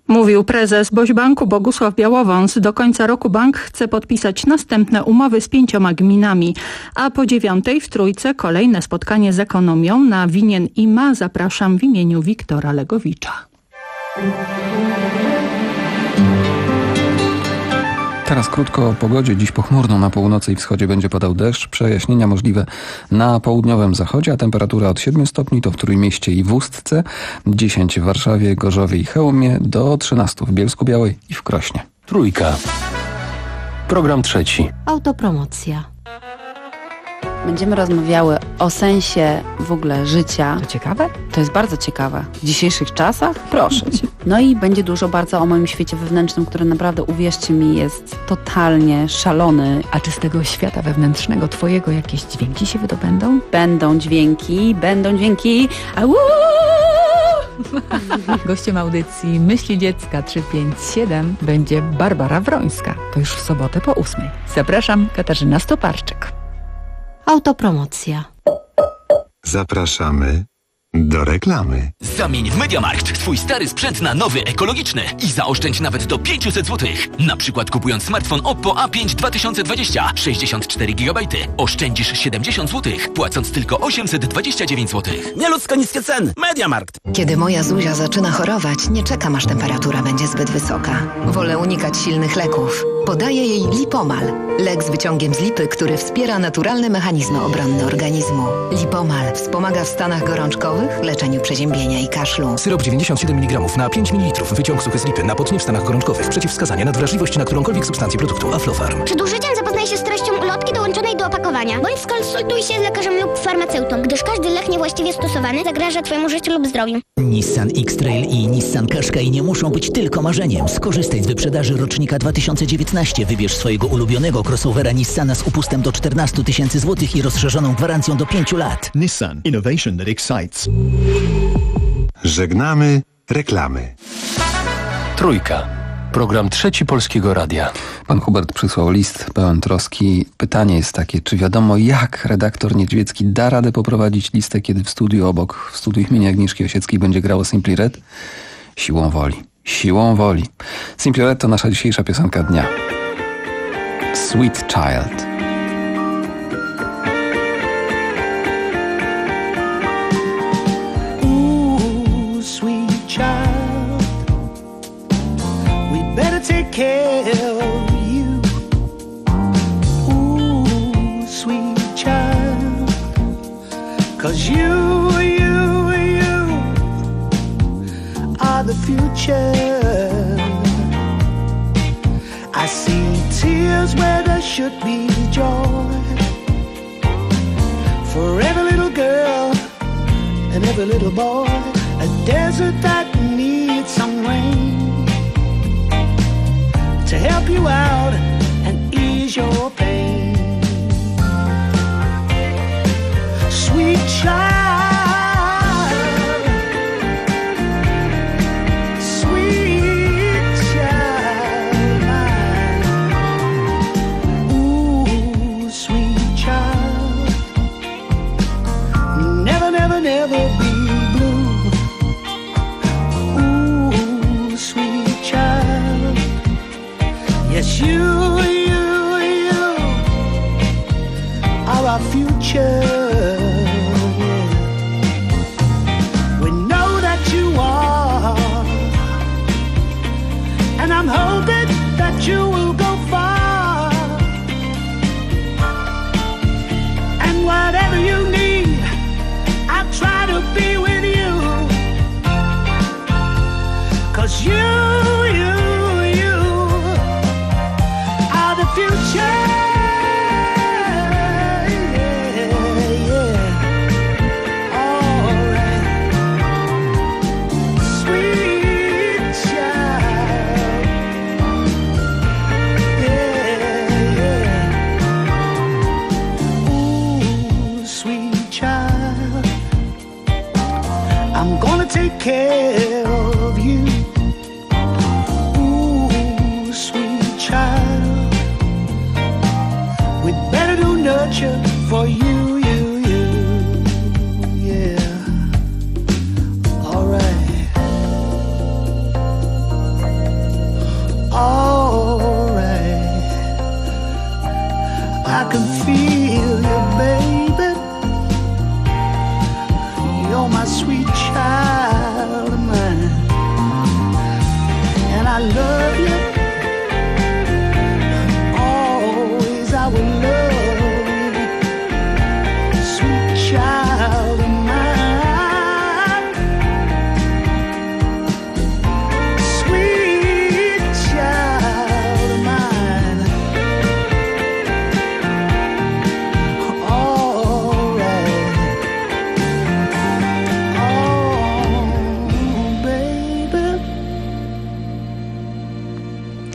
Mówił prezes Boś-Banku Bogusław Białowąs. Do końca roku bank chce podpisać następne umowy z pięcioma gminami. A po dziewiątej w Trójce kolejne spotkanie z ekonomią na Winien i Ma. Zapraszam w imieniu Wiktora Legowicza. Teraz krótko o pogodzie. Dziś pochmurno na północy i wschodzie będzie padał deszcz. Przejaśnienia możliwe na południowym zachodzie, a temperatura od siedmiu stopni to w Trójmieście i w Ustce, dziesięć w Warszawie, Gorzowie i Chełmie, do trzynastu w Bielsku-Białej i w Krośnie. Trójka. Program trzeci. Autopromocja. Będziemy rozmawiały o sensie w ogóle życia. To ciekawe? To jest bardzo ciekawe. W dzisiejszych czasach? Proszę cię. No i będzie dużo bardzo o moim świecie wewnętrznym, który naprawdę, uwierzcie mi, jest totalnie szalony. A czy z tego świata wewnętrznego twojego jakieś dźwięki się wydobędą? Będą dźwięki, będą dźwięki. Au! Gościem audycji Myśli Dziecka trzysta pięćdziesiąt siedem będzie Barbara Wrońska. To już w sobotę po ósmej. Zapraszam, Katarzyna Stoparczyk. Autopromocja. Zapraszamy do reklamy. Zamień w MediaMarkt twój stary sprzęt na nowy, ekologiczny i zaoszczędź nawet do pięćset złotych. Na przykład kupując smartfon Oppo A pięć dwa tysiące dwadzieścia, sześćdziesiąt cztery gigabajty, oszczędzisz siedemdziesiąt złotych, płacąc tylko osiemset dwadzieścia dziewięć złotych. Nieludzko niskie ceny. MediaMarkt. Kiedy moja Zuzia zaczyna chorować, nie czekam, aż temperatura będzie zbyt wysoka. Wolę unikać silnych leków. Podaję jej Lipomal. Lek z wyciągiem z lipy, który wspiera naturalne mechanizmy obronne organizmu. Lipomal wspomaga w stanach gorączkowych, leczeniu przeziębienia i kaszlu. Syrop dziewięćdziesiąt siedem miligramów na pięć mililitrów. Wyciąg suchy z lipy na potnie w stanach gorączkowych. Przeciwwskazania na wrażliwość na którąkolwiek substancję produktu Aflofarm. Przed użyciem zapoznaj się z treścią ulotki dołączonej do opakowania, bądź skonsultuj się z lekarzem lub farmaceutą, gdyż każdy lek niewłaściwie stosowany zagraża twojemu życiu lub zdrowiu. Nissan X-Trail i Nissan Qashqai nie muszą być tylko marzeniem. Skorzystaj z wyprzedaży rocznika dwa tysiące dziewiętnastego. Wybierz swojego ulubionego crossovera Nissana z upustem do czternastu tysięcy złotych i rozszerzoną gwarancją do pięciu lat. Nissan. Innovation that excites. Żegnamy reklamy. Trójka. Program trzeci Polskiego Radia. Pan Hubert przysłał list pełen troski. Pytanie jest takie, czy wiadomo, jak redaktor Niedźwiecki da radę poprowadzić listę, kiedy w studiu obok, w studiu imienia Agnieszki Osieckiej będzie grało Simply Red? Siłą woli. Siłą woli. Simply Red to nasza dzisiejsza piosenka dnia. Sweet Child. Ooh, sweet child, we better take care of you. Ooh, sweet child, 'cause you, you, you are the future. I see tears where there should be joy. For every little girl and every little boy, a desert that needs some rain to help you out and ease your pain. Sweet child, never be blue. Ooh, sweet child. Yes, you, you, you are our future. We know that you are, and I'm hoping that you will go far. And whatever you need, I'll try to be with you. 'Cause you, you, you are the future. Yeah, yeah. All right. Sweet child. Yeah, yeah. Ooh, sweet child, I'm gonna take care of you. Ooh, sweet child, we'd better do nurture for you, you, you. Yeah, all right.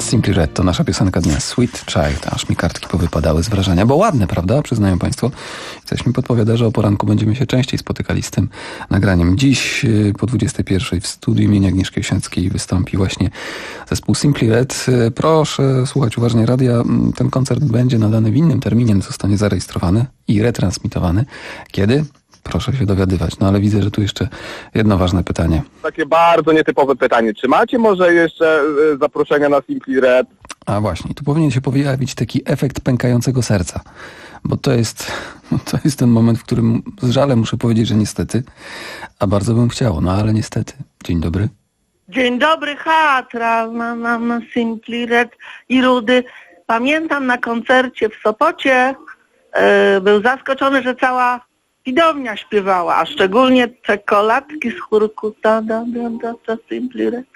Simply Red to nasza piosenka dnia, Sweet Child. Aż mi kartki powypadały z wrażenia, bo ładne, prawda? Przyznają Państwo. Coś mi podpowiada, że o poranku będziemy się częściej spotykali z tym nagraniem. Dziś po dwudziestej pierwszej w studiu imienia Agnieszki Osieckiej wystąpi właśnie zespół Simply Red. Proszę słuchać uważnie radia. Ten koncert będzie nadany w innym terminie, zostanie zarejestrowany i retransmitowany. Kiedy? Proszę się dowiadywać. No ale widzę, że tu jeszcze jedno ważne pytanie. Takie bardzo nietypowe pytanie. Czy macie może jeszcze zaproszenia na Simply Red? A właśnie, tu powinien się pojawić taki efekt pękającego serca. Bo to jest, to jest ten moment, w którym z żalem muszę powiedzieć, że niestety, a bardzo bym chciał, no ale niestety. Dzień dobry. Dzień dobry, Hatra, mam, mam Simply Red i Rudy. Pamiętam na koncercie w Sopocie, yy, był zaskoczony, że cała widownia śpiewała, a szczególnie czekoladki z chórku ta da da da da Simply Red.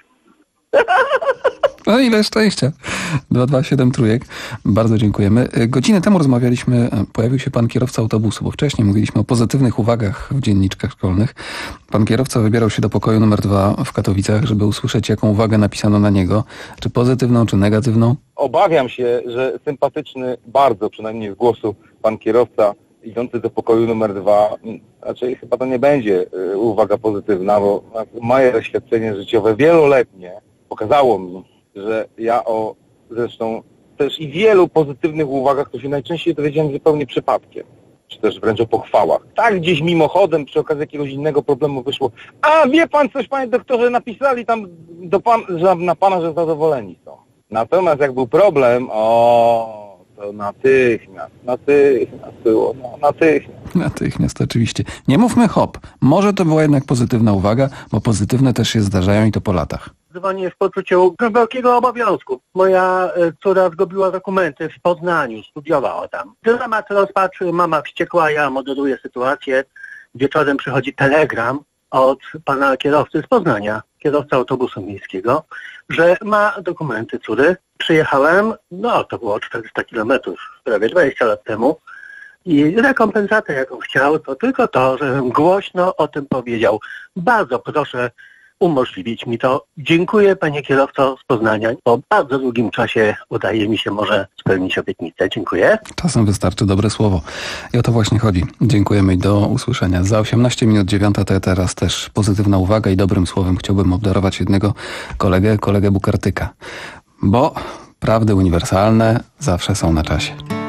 No ile szczęścia. dwa dwa siedem trójek. Bardzo dziękujemy. Godzinę temu rozmawialiśmy, pojawił się pan kierowca autobusu, bo wcześniej mówiliśmy o pozytywnych uwagach w dzienniczkach szkolnych. Pan kierowca wybierał się do pokoju numer dwa w Katowicach, żeby usłyszeć, jaką uwagę napisano na niego. Czy pozytywną, czy negatywną? Obawiam się, że sympatyczny bardzo, przynajmniej z głosu, pan kierowca idący do pokoju numer dwa, raczej chyba to nie będzie y, uwaga pozytywna, bo moje doświadczenie życiowe wieloletnie pokazało mi, że ja o zresztą też i wielu pozytywnych uwagach to się najczęściej dowiedziałem zupełnie przypadkiem, czy też wręcz o pochwałach. Tak gdzieś mimochodem przy okazji jakiegoś innego problemu wyszło, a wie pan coś, panie doktorze, napisali tam do pan, że na pana, że zadowoleni są. Natomiast jak był problem, o... to natychmiast, natychmiast było, no, natychmiast. Natychmiast, oczywiście. Nie mówmy hop. Może to była jednak pozytywna uwaga, bo pozytywne też się zdarzają i to po latach. Dzwonię w poczuciu wielkiego obowiązku. Moja e, córa zgubiła dokumenty w Poznaniu, studiowała tam. Dramat, rozpacz, mama wściekła, ja moderuję sytuację. Wieczorem przychodzi telegram od pana kierowcy z Poznania, kierowca autobusu miejskiego, że ma dokumenty córy. Przyjechałem, no to było czterysta kilometrów, prawie dwadzieścia lat temu i rekompensatę jaką chciał, to tylko to, żebym głośno o tym powiedział. Bardzo proszę umożliwić mi to. Dziękuję, panie kierowco z Poznania. Po bardzo długim czasie udaje mi się może spełnić obietnicę. Dziękuję. Czasem wystarczy dobre słowo. I o to właśnie chodzi. Dziękujemy i do usłyszenia. Za osiemnaście minut dziewiąta to ja teraz też pozytywna uwaga i dobrym słowem chciałbym obdarować jednego kolegę, kolegę Bukartyka. Bo prawdy uniwersalne zawsze są na czasie.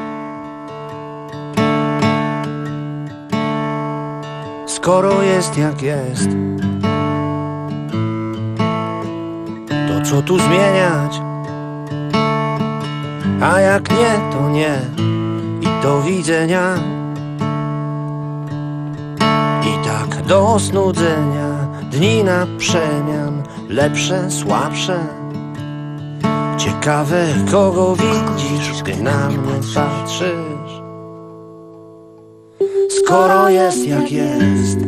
Skoro jest jak jest, to co tu zmieniać? A jak nie, to nie i do widzenia. I tak do znudzenia, dni na przemian, lepsze, słabsze. Ciekawe, kogo widzisz, gdy na mnie patrzysz. Skoro jest jak jest,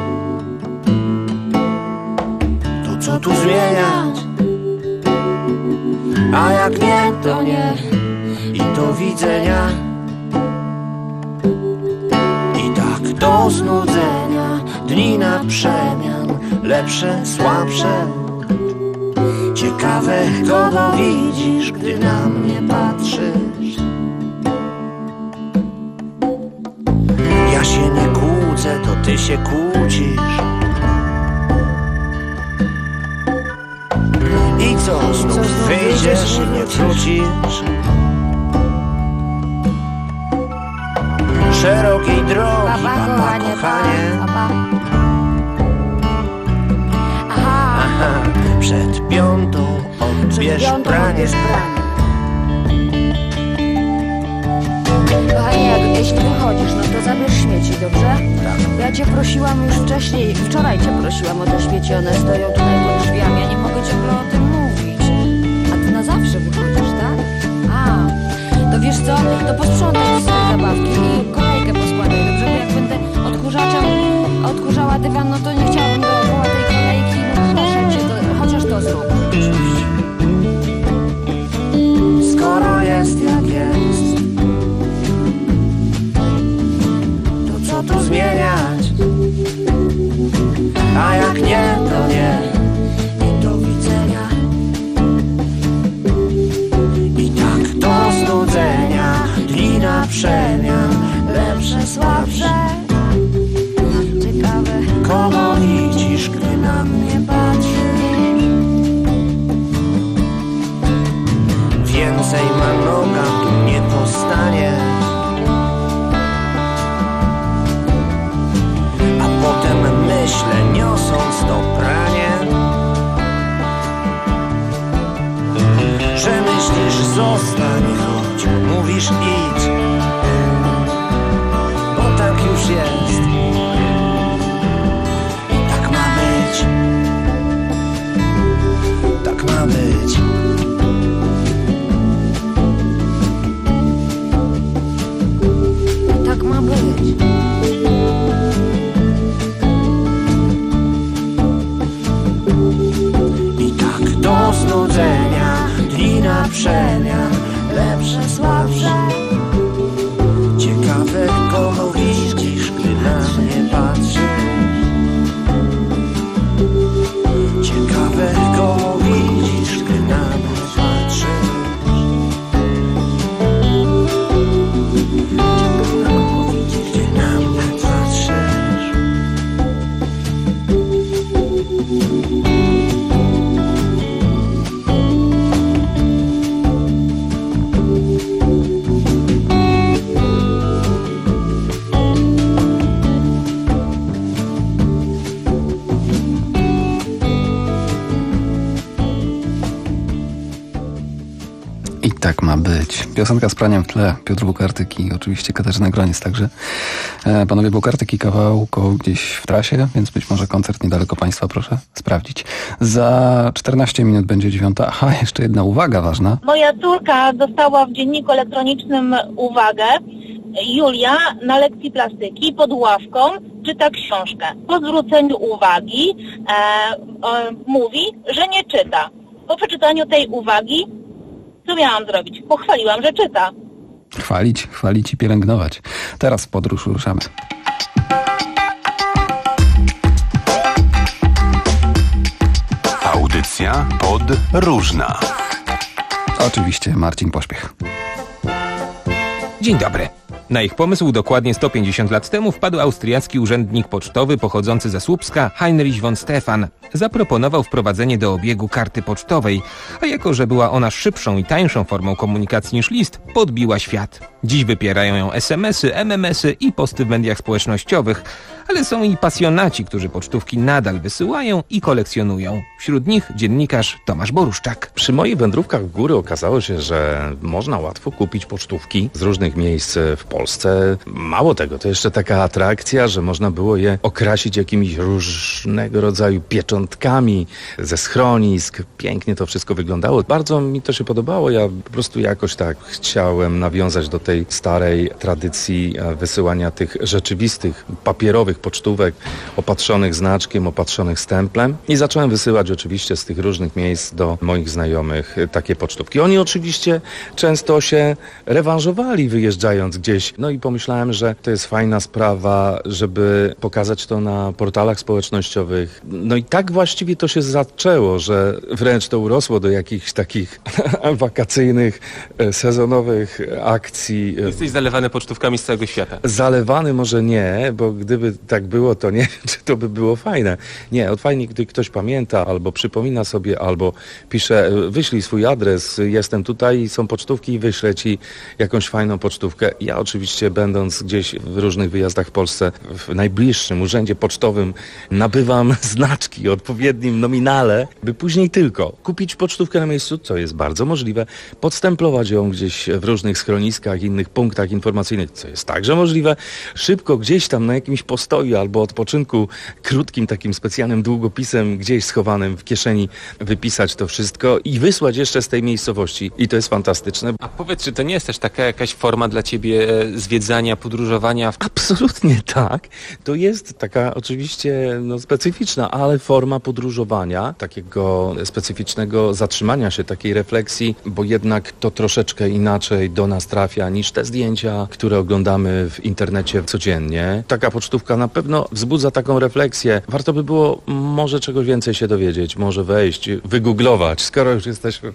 to co tu zmieniać? A jak nie, to nie i do widzenia. I tak do znudzenia, dni na przemian, lepsze, słabsze. Ciekawe, kogo widzisz, gdy na mnie patrzysz. Ja się nie kłócę, to ty się kłócisz. I co, znów wyjdziesz i nie wrócisz? Szerokiej drogi, papa, papa kochanie. Aha, przed piątą odbierz pranie. Kochanie, jak, jeśli wychodzisz, no to zabierz śmieci, dobrze? Ja cię prosiłam już wcześniej, wczoraj cię prosiłam o te śmieci, one stoją tutaj pod drzwiami, ja nie mogę ciągle o tym mówić. A ty na zawsze wychodzisz, tak? A, to wiesz co, to posprzątaj te swoje zabawki i kolejkę poskładaj, dobrze? Bo jak będę odkurzaczem odkurzała dywan, no to nie chciałabym dookoła tej kolejki, no proszę cię, to, chociaż to zrób. Skoro jest jak jest, to co tu zmieniać? A jak nie, to nie Tak ma być. Piosenka z praniem w tle. Piotr Bukartyk i oczywiście Katarzyna Groniec także. E, panowie Bukartyk i kawałko gdzieś w trasie, więc być może koncert niedaleko państwa, proszę sprawdzić. Za czternaście minut będzie dziewiąta. Aha, jeszcze jedna uwaga ważna. Moja córka dostała w dzienniku elektronicznym uwagę. Julia na lekcji plastyki pod ławką czyta książkę. Po zwróceniu uwagi e, e, mówi, że nie czyta. Po przeczytaniu tej uwagi co miałam zrobić? Pochwaliłam, że czyta. Chwalić, chwalić i pielęgnować. Teraz w podróż ruszamy. Audycja podróżna. Oczywiście Marcin Pośpiech. Dzień dobry. Na ich pomysł dokładnie sto pięćdziesiąt lat temu wpadł austriacki urzędnik pocztowy pochodzący ze Słupska, Heinrich von Stefan. Zaproponował wprowadzenie do obiegu karty pocztowej, a jako że była ona szybszą i tańszą formą komunikacji niż list, podbiła świat. Dziś wypierają ją es em esy, em em esy i posty w mediach społecznościowych, ale są i pasjonaci, którzy pocztówki nadal wysyłają i kolekcjonują. Wśród nich dziennikarz Tomasz Boruszczak. Przy moich wędrówkach w góry okazało się, że można łatwo kupić pocztówki z różnych miejsc w Polsce. Mało tego, to jeszcze taka atrakcja, że można było je okrasić jakimiś różnego rodzaju pieczątkami ze schronisk. Pięknie to wszystko wyglądało. Bardzo mi to się podobało. Ja po prostu jakoś tak chciałem nawiązać do tej starej tradycji wysyłania tych rzeczywistych, papierowych pocztówek opatrzonych znaczkiem, opatrzonych stemplem i zacząłem wysyłać oczywiście z tych różnych miejsc do moich znajomych takie pocztówki. Oni oczywiście często się rewanżowali wyjeżdżając gdzieś. No i pomyślałem, że to jest fajna sprawa, żeby pokazać to na portalach społecznościowych. No i tak właściwie to się zaczęło, że wręcz to urosło do jakichś takich wakacyjnych, sezonowych akcji. Jesteś zalewany pocztówkami z całego świata. Zalewany może nie, bo gdyby tak było, to nie wiem, czy to by było fajne. Nie, fajnie, gdy ktoś pamięta, albo przypomina sobie, albo pisze, wyślij swój adres, jestem tutaj, są pocztówki i wyślę ci jakąś fajną pocztówkę. Ja oczywiście, będąc gdzieś w różnych wyjazdach w Polsce, w najbliższym urzędzie pocztowym nabywam znaczki o odpowiednim nominale, by później tylko kupić pocztówkę na miejscu, co jest bardzo możliwe, podstemplować ją gdzieś w różnych schroniskach, innych punktach informacyjnych, co jest także możliwe, szybko gdzieś tam na jakimś postoju albo odpoczynku krótkim takim specjalnym długopisem gdzieś schowanym w kieszeni wypisać to wszystko i wysłać jeszcze z tej miejscowości. I to jest fantastyczne. A powiedz, czy to nie jest też taka jakaś forma dla ciebie zwiedzania, podróżowania? Absolutnie tak. To jest taka oczywiście no, specyficzna, ale forma podróżowania, takiego specyficznego zatrzymania się, takiej refleksji, bo jednak to troszeczkę inaczej do nas trafia niż te zdjęcia, które oglądamy w internecie codziennie. Taka pocztówka na pewno wzbudza taką refleksję. Warto by było może czegoś więcej się dowiedzieć, może wejść, wygooglować, skoro już jesteśmy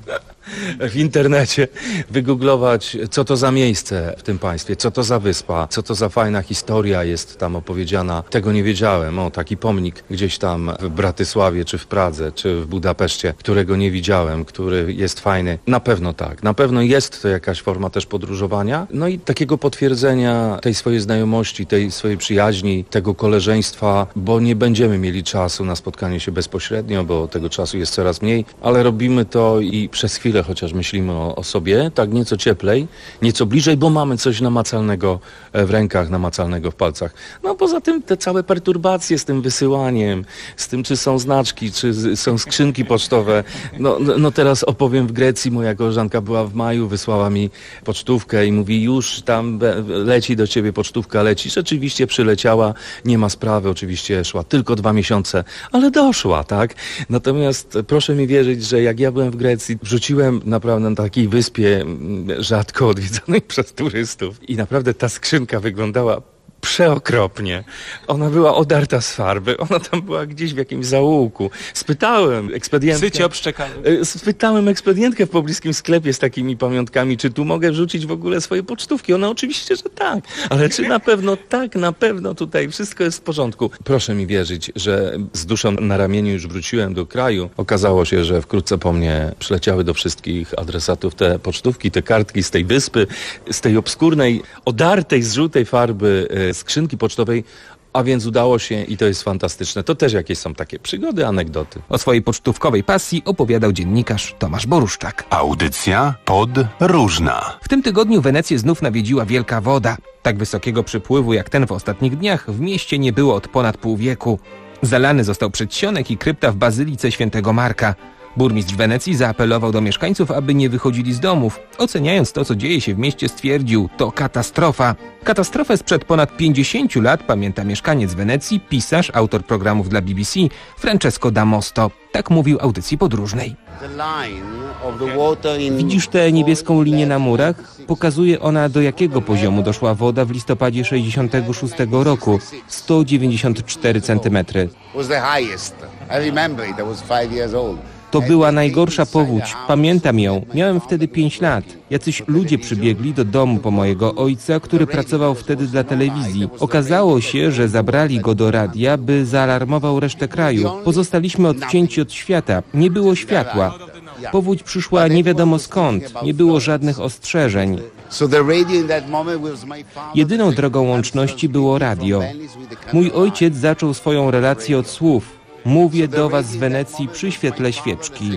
w internecie, wygooglować, co to za miejsce w tym państwie, co to za wyspa, co to za fajna historia jest tam opowiedziana. Tego nie wiedziałem. O, taki pomnik gdzieś tam w Bratysławie, czy w Pradze, czy w Budapeszcie, którego nie widziałem, który jest fajny. Na pewno tak. Na pewno jest to jakaś forma też podróżowania. No i takiego potwierdzenia tej swojej znajomości, tej swojej przyjaźni, tego koleżeństwa, bo nie będziemy mieli czasu na spotkanie się bezpośrednio, bo tego czasu jest coraz mniej, ale robimy to i przez chwilę chociaż myślimy o, o sobie, tak nieco cieplej, nieco bliżej, bo mamy coś namacalnego w rękach, namacalnego w palcach. No poza tym te całe perturbacje z tym wysyłaniem, z tym czy są znaczki, czy są skrzynki pocztowe. No, no teraz opowiem, w Grecji moja koleżanka była w maju, wysłała mi pocztówkę i mówi, już tam leci do ciebie pocztówka, leci. Rzeczywiście przyleciała, nie ma sprawy, oczywiście szła tylko dwa miesiące, ale doszła, tak? Natomiast proszę mi wierzyć, że jak ja byłem w Grecji, wrzuciłem naprawdę na takiej wyspie rzadko odwiedzonej przez turystów i naprawdę ta skrzynka wyglądała przeokropnie. Ona była odarta z farby, ona tam była gdzieś w jakimś zaułku. Spytałem ekspedientkę... Psycie obszczekane. Spytałem ekspedientkę w pobliskim sklepie z takimi pamiątkami, czy tu mogę wrzucić w ogóle swoje pocztówki. Ona oczywiście, że tak. Ale czy na pewno tak, na pewno tutaj wszystko jest w porządku. Proszę mi wierzyć, że z duszą na ramieniu już wróciłem do kraju. Okazało się, że wkrótce po mnie przyleciały do wszystkich adresatów te pocztówki, te kartki z tej wyspy, z tej obskurnej, odartej z żółtej farby skrzynki pocztowej, A więc udało się i to jest fantastyczne. To też jakieś są takie przygody, anegdoty. O swojej pocztówkowej pasji opowiadał dziennikarz Tomasz Boruszczak. Audycja podróżna. W tym tygodniu Wenecję znów nawiedziła wielka woda. Tak wysokiego przypływu jak ten w ostatnich dniach w mieście nie było od ponad pół wieku. Zalany został przedsionek i krypta w Bazylice Świętego Marka. Burmistrz Wenecji zaapelował do mieszkańców, aby nie wychodzili z domów. Oceniając to, co dzieje się w mieście, stwierdził, to katastrofa. Katastrofę sprzed ponad pięćdziesięciu lat pamięta mieszkaniec Wenecji, pisarz, autor programów dla B B C, Francesco D'Amosto. Tak mówił audycji podróżnej. Widzisz tę niebieską linię na murach? Pokazuje ona, do jakiego poziomu doszła woda w listopadzie sześćdziesiątego szóstego roku. sto dziewięćdziesiąt cztery centymetry. To była najgorsza powódź. Pamiętam ją. Miałem wtedy pięć lat. Jacyś ludzie przybiegli do domu po mojego ojca, który pracował wtedy dla telewizji. Okazało się, że zabrali go do radia, by zaalarmował resztę kraju. Pozostaliśmy odcięci od świata. Nie było światła. Powódź przyszła nie wiadomo skąd. Nie było żadnych ostrzeżeń. Jedyną drogą łączności było radio. Mój ojciec zaczął swoją relację od słów: mówię do was z Wenecji przy świetle świeczki.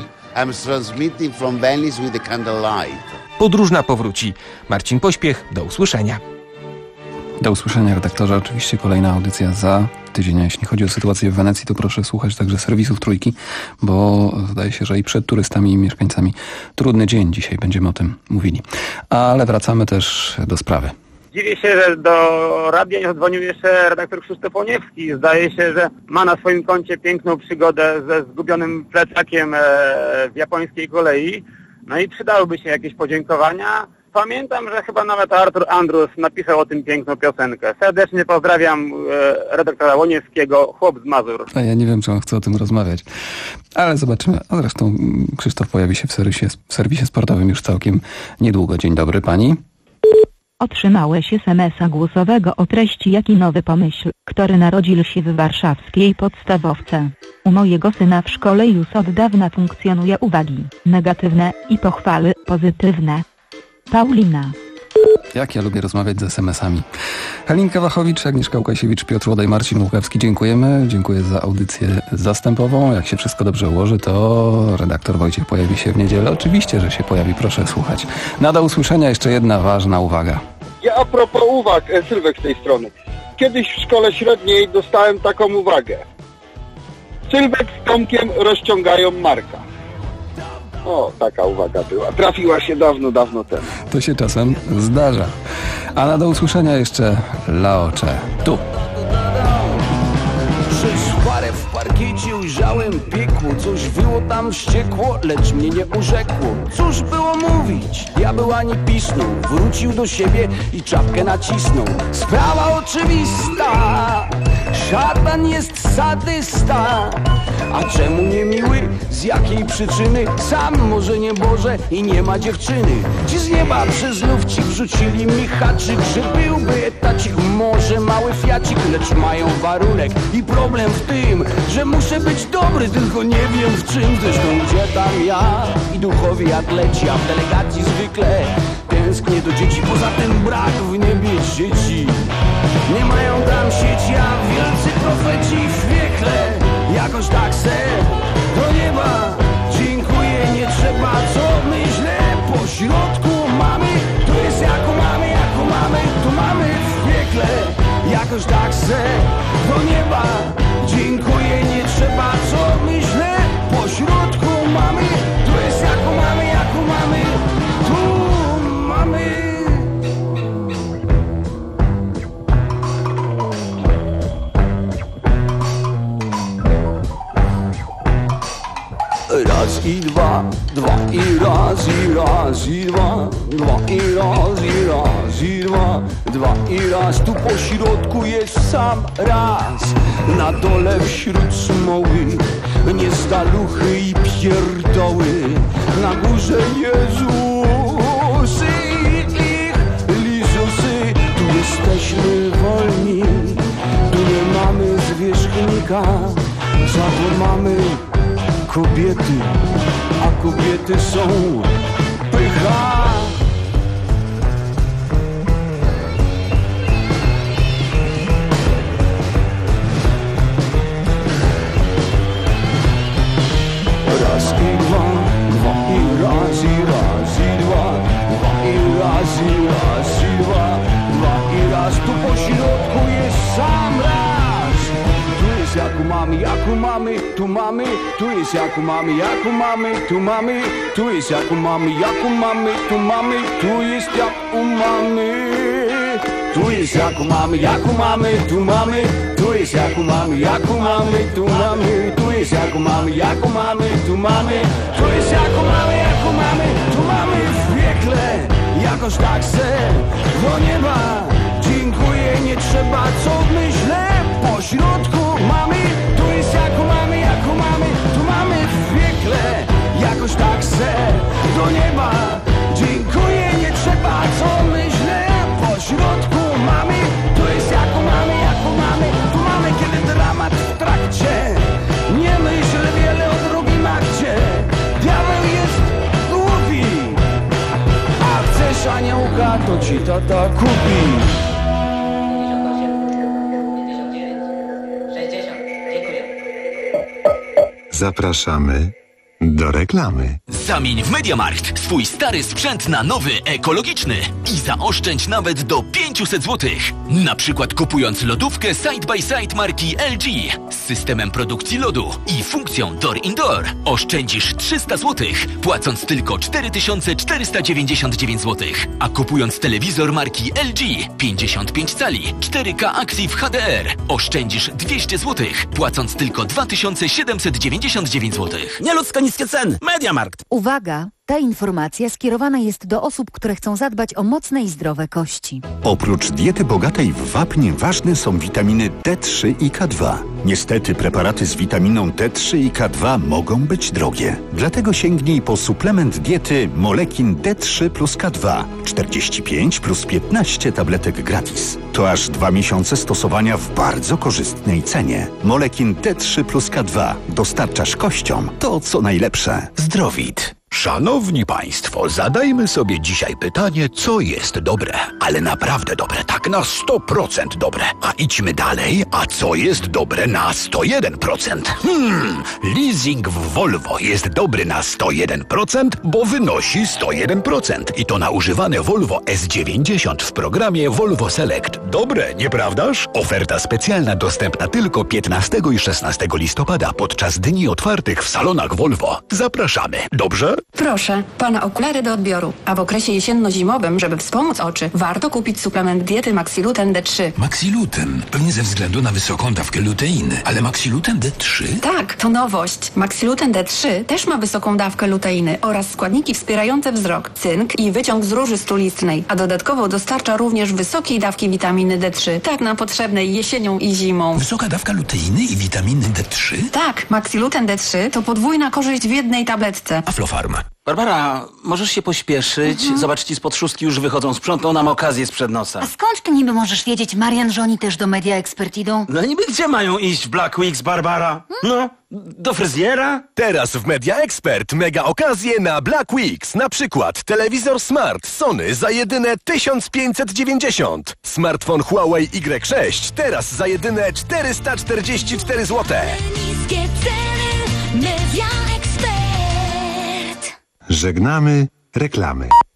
Podróżna powróci. Marcin Pośpiech, do usłyszenia. Do usłyszenia, redaktorze. Oczywiście kolejna audycja za tydzień. A jeśli chodzi o sytuację w Wenecji, to proszę słuchać także serwisów Trójki, bo zdaje się, że i przed turystami i mieszkańcami trudny dzień. Dzisiaj będziemy o tym mówili. Ale wracamy też do sprawy. Dziwię się, że do radia nie zadzwonił jeszcze redaktor Krzysztof Oniewski. Zdaje się, że ma na swoim koncie piękną przygodę ze zgubionym plecakiem w japońskiej kolei. No i przydałyby się jakieś podziękowania. Pamiętam, że chyba nawet Artur Andrus napisał o tym piękną piosenkę. Serdecznie pozdrawiam redaktora Łoniewskiego, chłop z Mazur. A ja nie wiem, czy on chce o tym rozmawiać, ale zobaczymy. A zresztą Krzysztof pojawi się w serwisie, w serwisie sportowym już całkiem niedługo. Dzień dobry, pani. Otrzymałeś es em es a głosowego o treści Jaki nowy pomysł, który narodził się w warszawskiej podstawówce. U mojego syna w szkole już od dawna funkcjonuje uwagi negatywne i pochwały pozytywne. Paulina. Jak ja lubię rozmawiać z es em esami. Halinka Wachowicz, Agnieszka Łukasiewicz, Piotr Łodaj, Marcin Łukawski. Dziękujemy. Dziękuję za audycję zastępową. Jak się wszystko dobrze ułoży, to redaktor Wojciech pojawi się w niedzielę. Oczywiście, że się pojawi. Proszę słuchać. Na do usłyszenia jeszcze jedna ważna uwaga. Ja a propos uwag, Sylwek z tej strony. Kiedyś w szkole średniej dostałem taką uwagę. Sylwek z Tomkiem rozciągają Marka. O, taka uwaga była. Trafiła się dawno, dawno temu. To się czasem zdarza. A na do usłyszenia jeszcze Laocze. Tu. Przez parę w parkiecie ujrzałem piekło. Coś było tam wściekło, lecz mnie nie urzekło. Cóż było mówić? Diabeł ani pisnął. Wrócił do siebie i czapkę nacisnął. Sprawa oczywista. Szatan jest sadysta. A czemu nie miły? Z jakiej przyczyny? Sam może nie Boże i nie ma dziewczyny. Ci z nieba przez znów ci wrzucili mi haczyk, że byłby etacik, może mały fiacik, lecz mają warunek i problem w tym, że muszę być dobry, tylko nie wiem w czym. Zresztą gdzie tam ja i duchowi atleci, a w delegacji zwykle tęsknię do dzieci. Poza tym brak w niebie dzieci. Nie mają tam sieci, a wielcy profeci w piekle jakoś tak se do nieba. Dziękuję, nie trzeba, co myślę. Po środku mamy, to jest jaką mamy, jaką mamy, to mamy w piekle jakoś tak se do nieba. Dziękuję, nie trzeba, co myślę. Po środku mamy, to jest jaką mamy, jaką mamy, tu mamy. Raz i dwa, dwa i raz i raz i dwa, dwa i raz i raz i dwa, dwa i raz. Tu po środku jest sam raz, na dole wśród smoły nie staluchy i pierdoły, na górze Jezusy i ich Lizusy. Tu jesteśmy wolni, tu nie mamy zwierzchnika, za to mamy kobiety, a kobiety są pycha. raz, tu po środku jest sam raz. Tu jest jak u mamy, jak u mamy, tu mamy. Tu jest jak u mamy, jak u mamy, tu mamy. Tu jest jak u mamy, jak u mamy, tu mamy. Tu jest jak u mamy. Tu jest jak u mamy, jak u mamy, tu mamy. Tu jest jak u mamy, jak u mamy, tu mamy. Tu jest jak u mamy, jak u mamy, tu mamy. Tu jest jak u mamy, jak u mamy, tu mamy. W piekle jakoś tak se do nieba. Dziękuję, nie trzeba, co myślę. Po środku mamy. Tu jest jak u mamy, jak u mamy, tu mamy. W piekle jakoś tak se do nieba. Dziękuję, nie trzeba, co myślę. Po środku mamy. Tu jest jak u mamy, jak u mamy, tu mamy. Kiedy dramat w trakcie, nie myśl wiele o drugim akcie. Diabeł jest głupi, a chcesz aniołka, to ci tata kupi. Zapraszamy do reklamy. Zamień w MediaMarkt swój stary sprzęt na nowy, ekologiczny i zaoszczędź nawet do pięćset złotych. Na przykład kupując lodówkę Side by Side marki L G z systemem produkcji lodu i funkcją Door Indoor oszczędzisz trzysta złotych, płacąc tylko cztery tysiące czterysta dziewięćdziesiąt dziewięć złotych. A kupując telewizor marki L G pięćdziesiąt pięć cali cztery K Active H D R oszczędzisz dwieście złotych, płacąc tylko dwa tysiące siedemset dziewięćdziesiąt dziewięć złotych. Nieludzko niskie ceny. MediaMarkt. Uwaga! Ta informacja skierowana jest do osób, które chcą zadbać o mocne i zdrowe kości. Oprócz diety bogatej w wapń ważne są witaminy D trzy i K dwa. Niestety preparaty z witaminą D trzy i K dwa mogą być drogie. Dlatego sięgnij po suplement diety Molekin D trzy plus K dwa. czterdzieści pięć plus piętnaście tabletek gratis. To aż dwa miesiące stosowania w bardzo korzystnej cenie. Molekin D trzy plus K dwa. Dostarczasz kościom to, co najlepsze. Zdrowit. Szanowni Państwo, zadajmy sobie dzisiaj pytanie, co jest dobre, ale naprawdę dobre, tak na sto procent dobre. A idźmy dalej, a co jest dobre na sto jeden procent? Hmm, leasing w Volvo jest dobry na sto jeden procent, bo wynosi sto jeden procent. I to na używane Volvo S dziewięćdziesiąt w programie Volvo Select. Dobre, nieprawdaż? Oferta specjalna dostępna tylko piętnastego i szesnastego listopada podczas dni otwartych w salonach Volvo. Zapraszamy, dobrze? Proszę, pana okulary do odbioru. A w okresie jesienno-zimowym, żeby wspomóc oczy, warto kupić suplement diety Maxiluten D trzy. Maxiluten? Pewnie ze względu na wysoką dawkę luteiny. Ale Maxiluten D trzy? Tak, to nowość. Maxiluten D trzy też ma wysoką dawkę luteiny oraz składniki wspierające wzrok, cynk i wyciąg z róży stulistnej. A dodatkowo dostarcza również wysokiej dawki witaminy D trzy. Tak nam potrzebnej jesienią i zimą. Wysoka dawka luteiny i witaminy D trzy? Tak, Maxiluten D trzy to podwójna korzyść w jednej tabletce. Aflofarm. Barbara, możesz się pośpieszyć? Mhm. Zobacz, ci spod szóstki już wychodzą. Sprzątną nam okazję sprzed nosa. A skąd ty niby możesz wiedzieć, Marian, że oni też do Media Expert idą? No niby gdzie mają iść w Black Weeks, Barbara? No, do fryzjera? Teraz w Media Expert mega okazje na Black Weeks. Na przykład telewizor Smart Sony za jedyne tysiąc pięćset dziewięćdziesiąt. Smartfon Huawei Y sześć teraz za jedyne czterysta czterdzieści cztery złote. Niskie ceny, Media Expert. Żegnamy reklamy.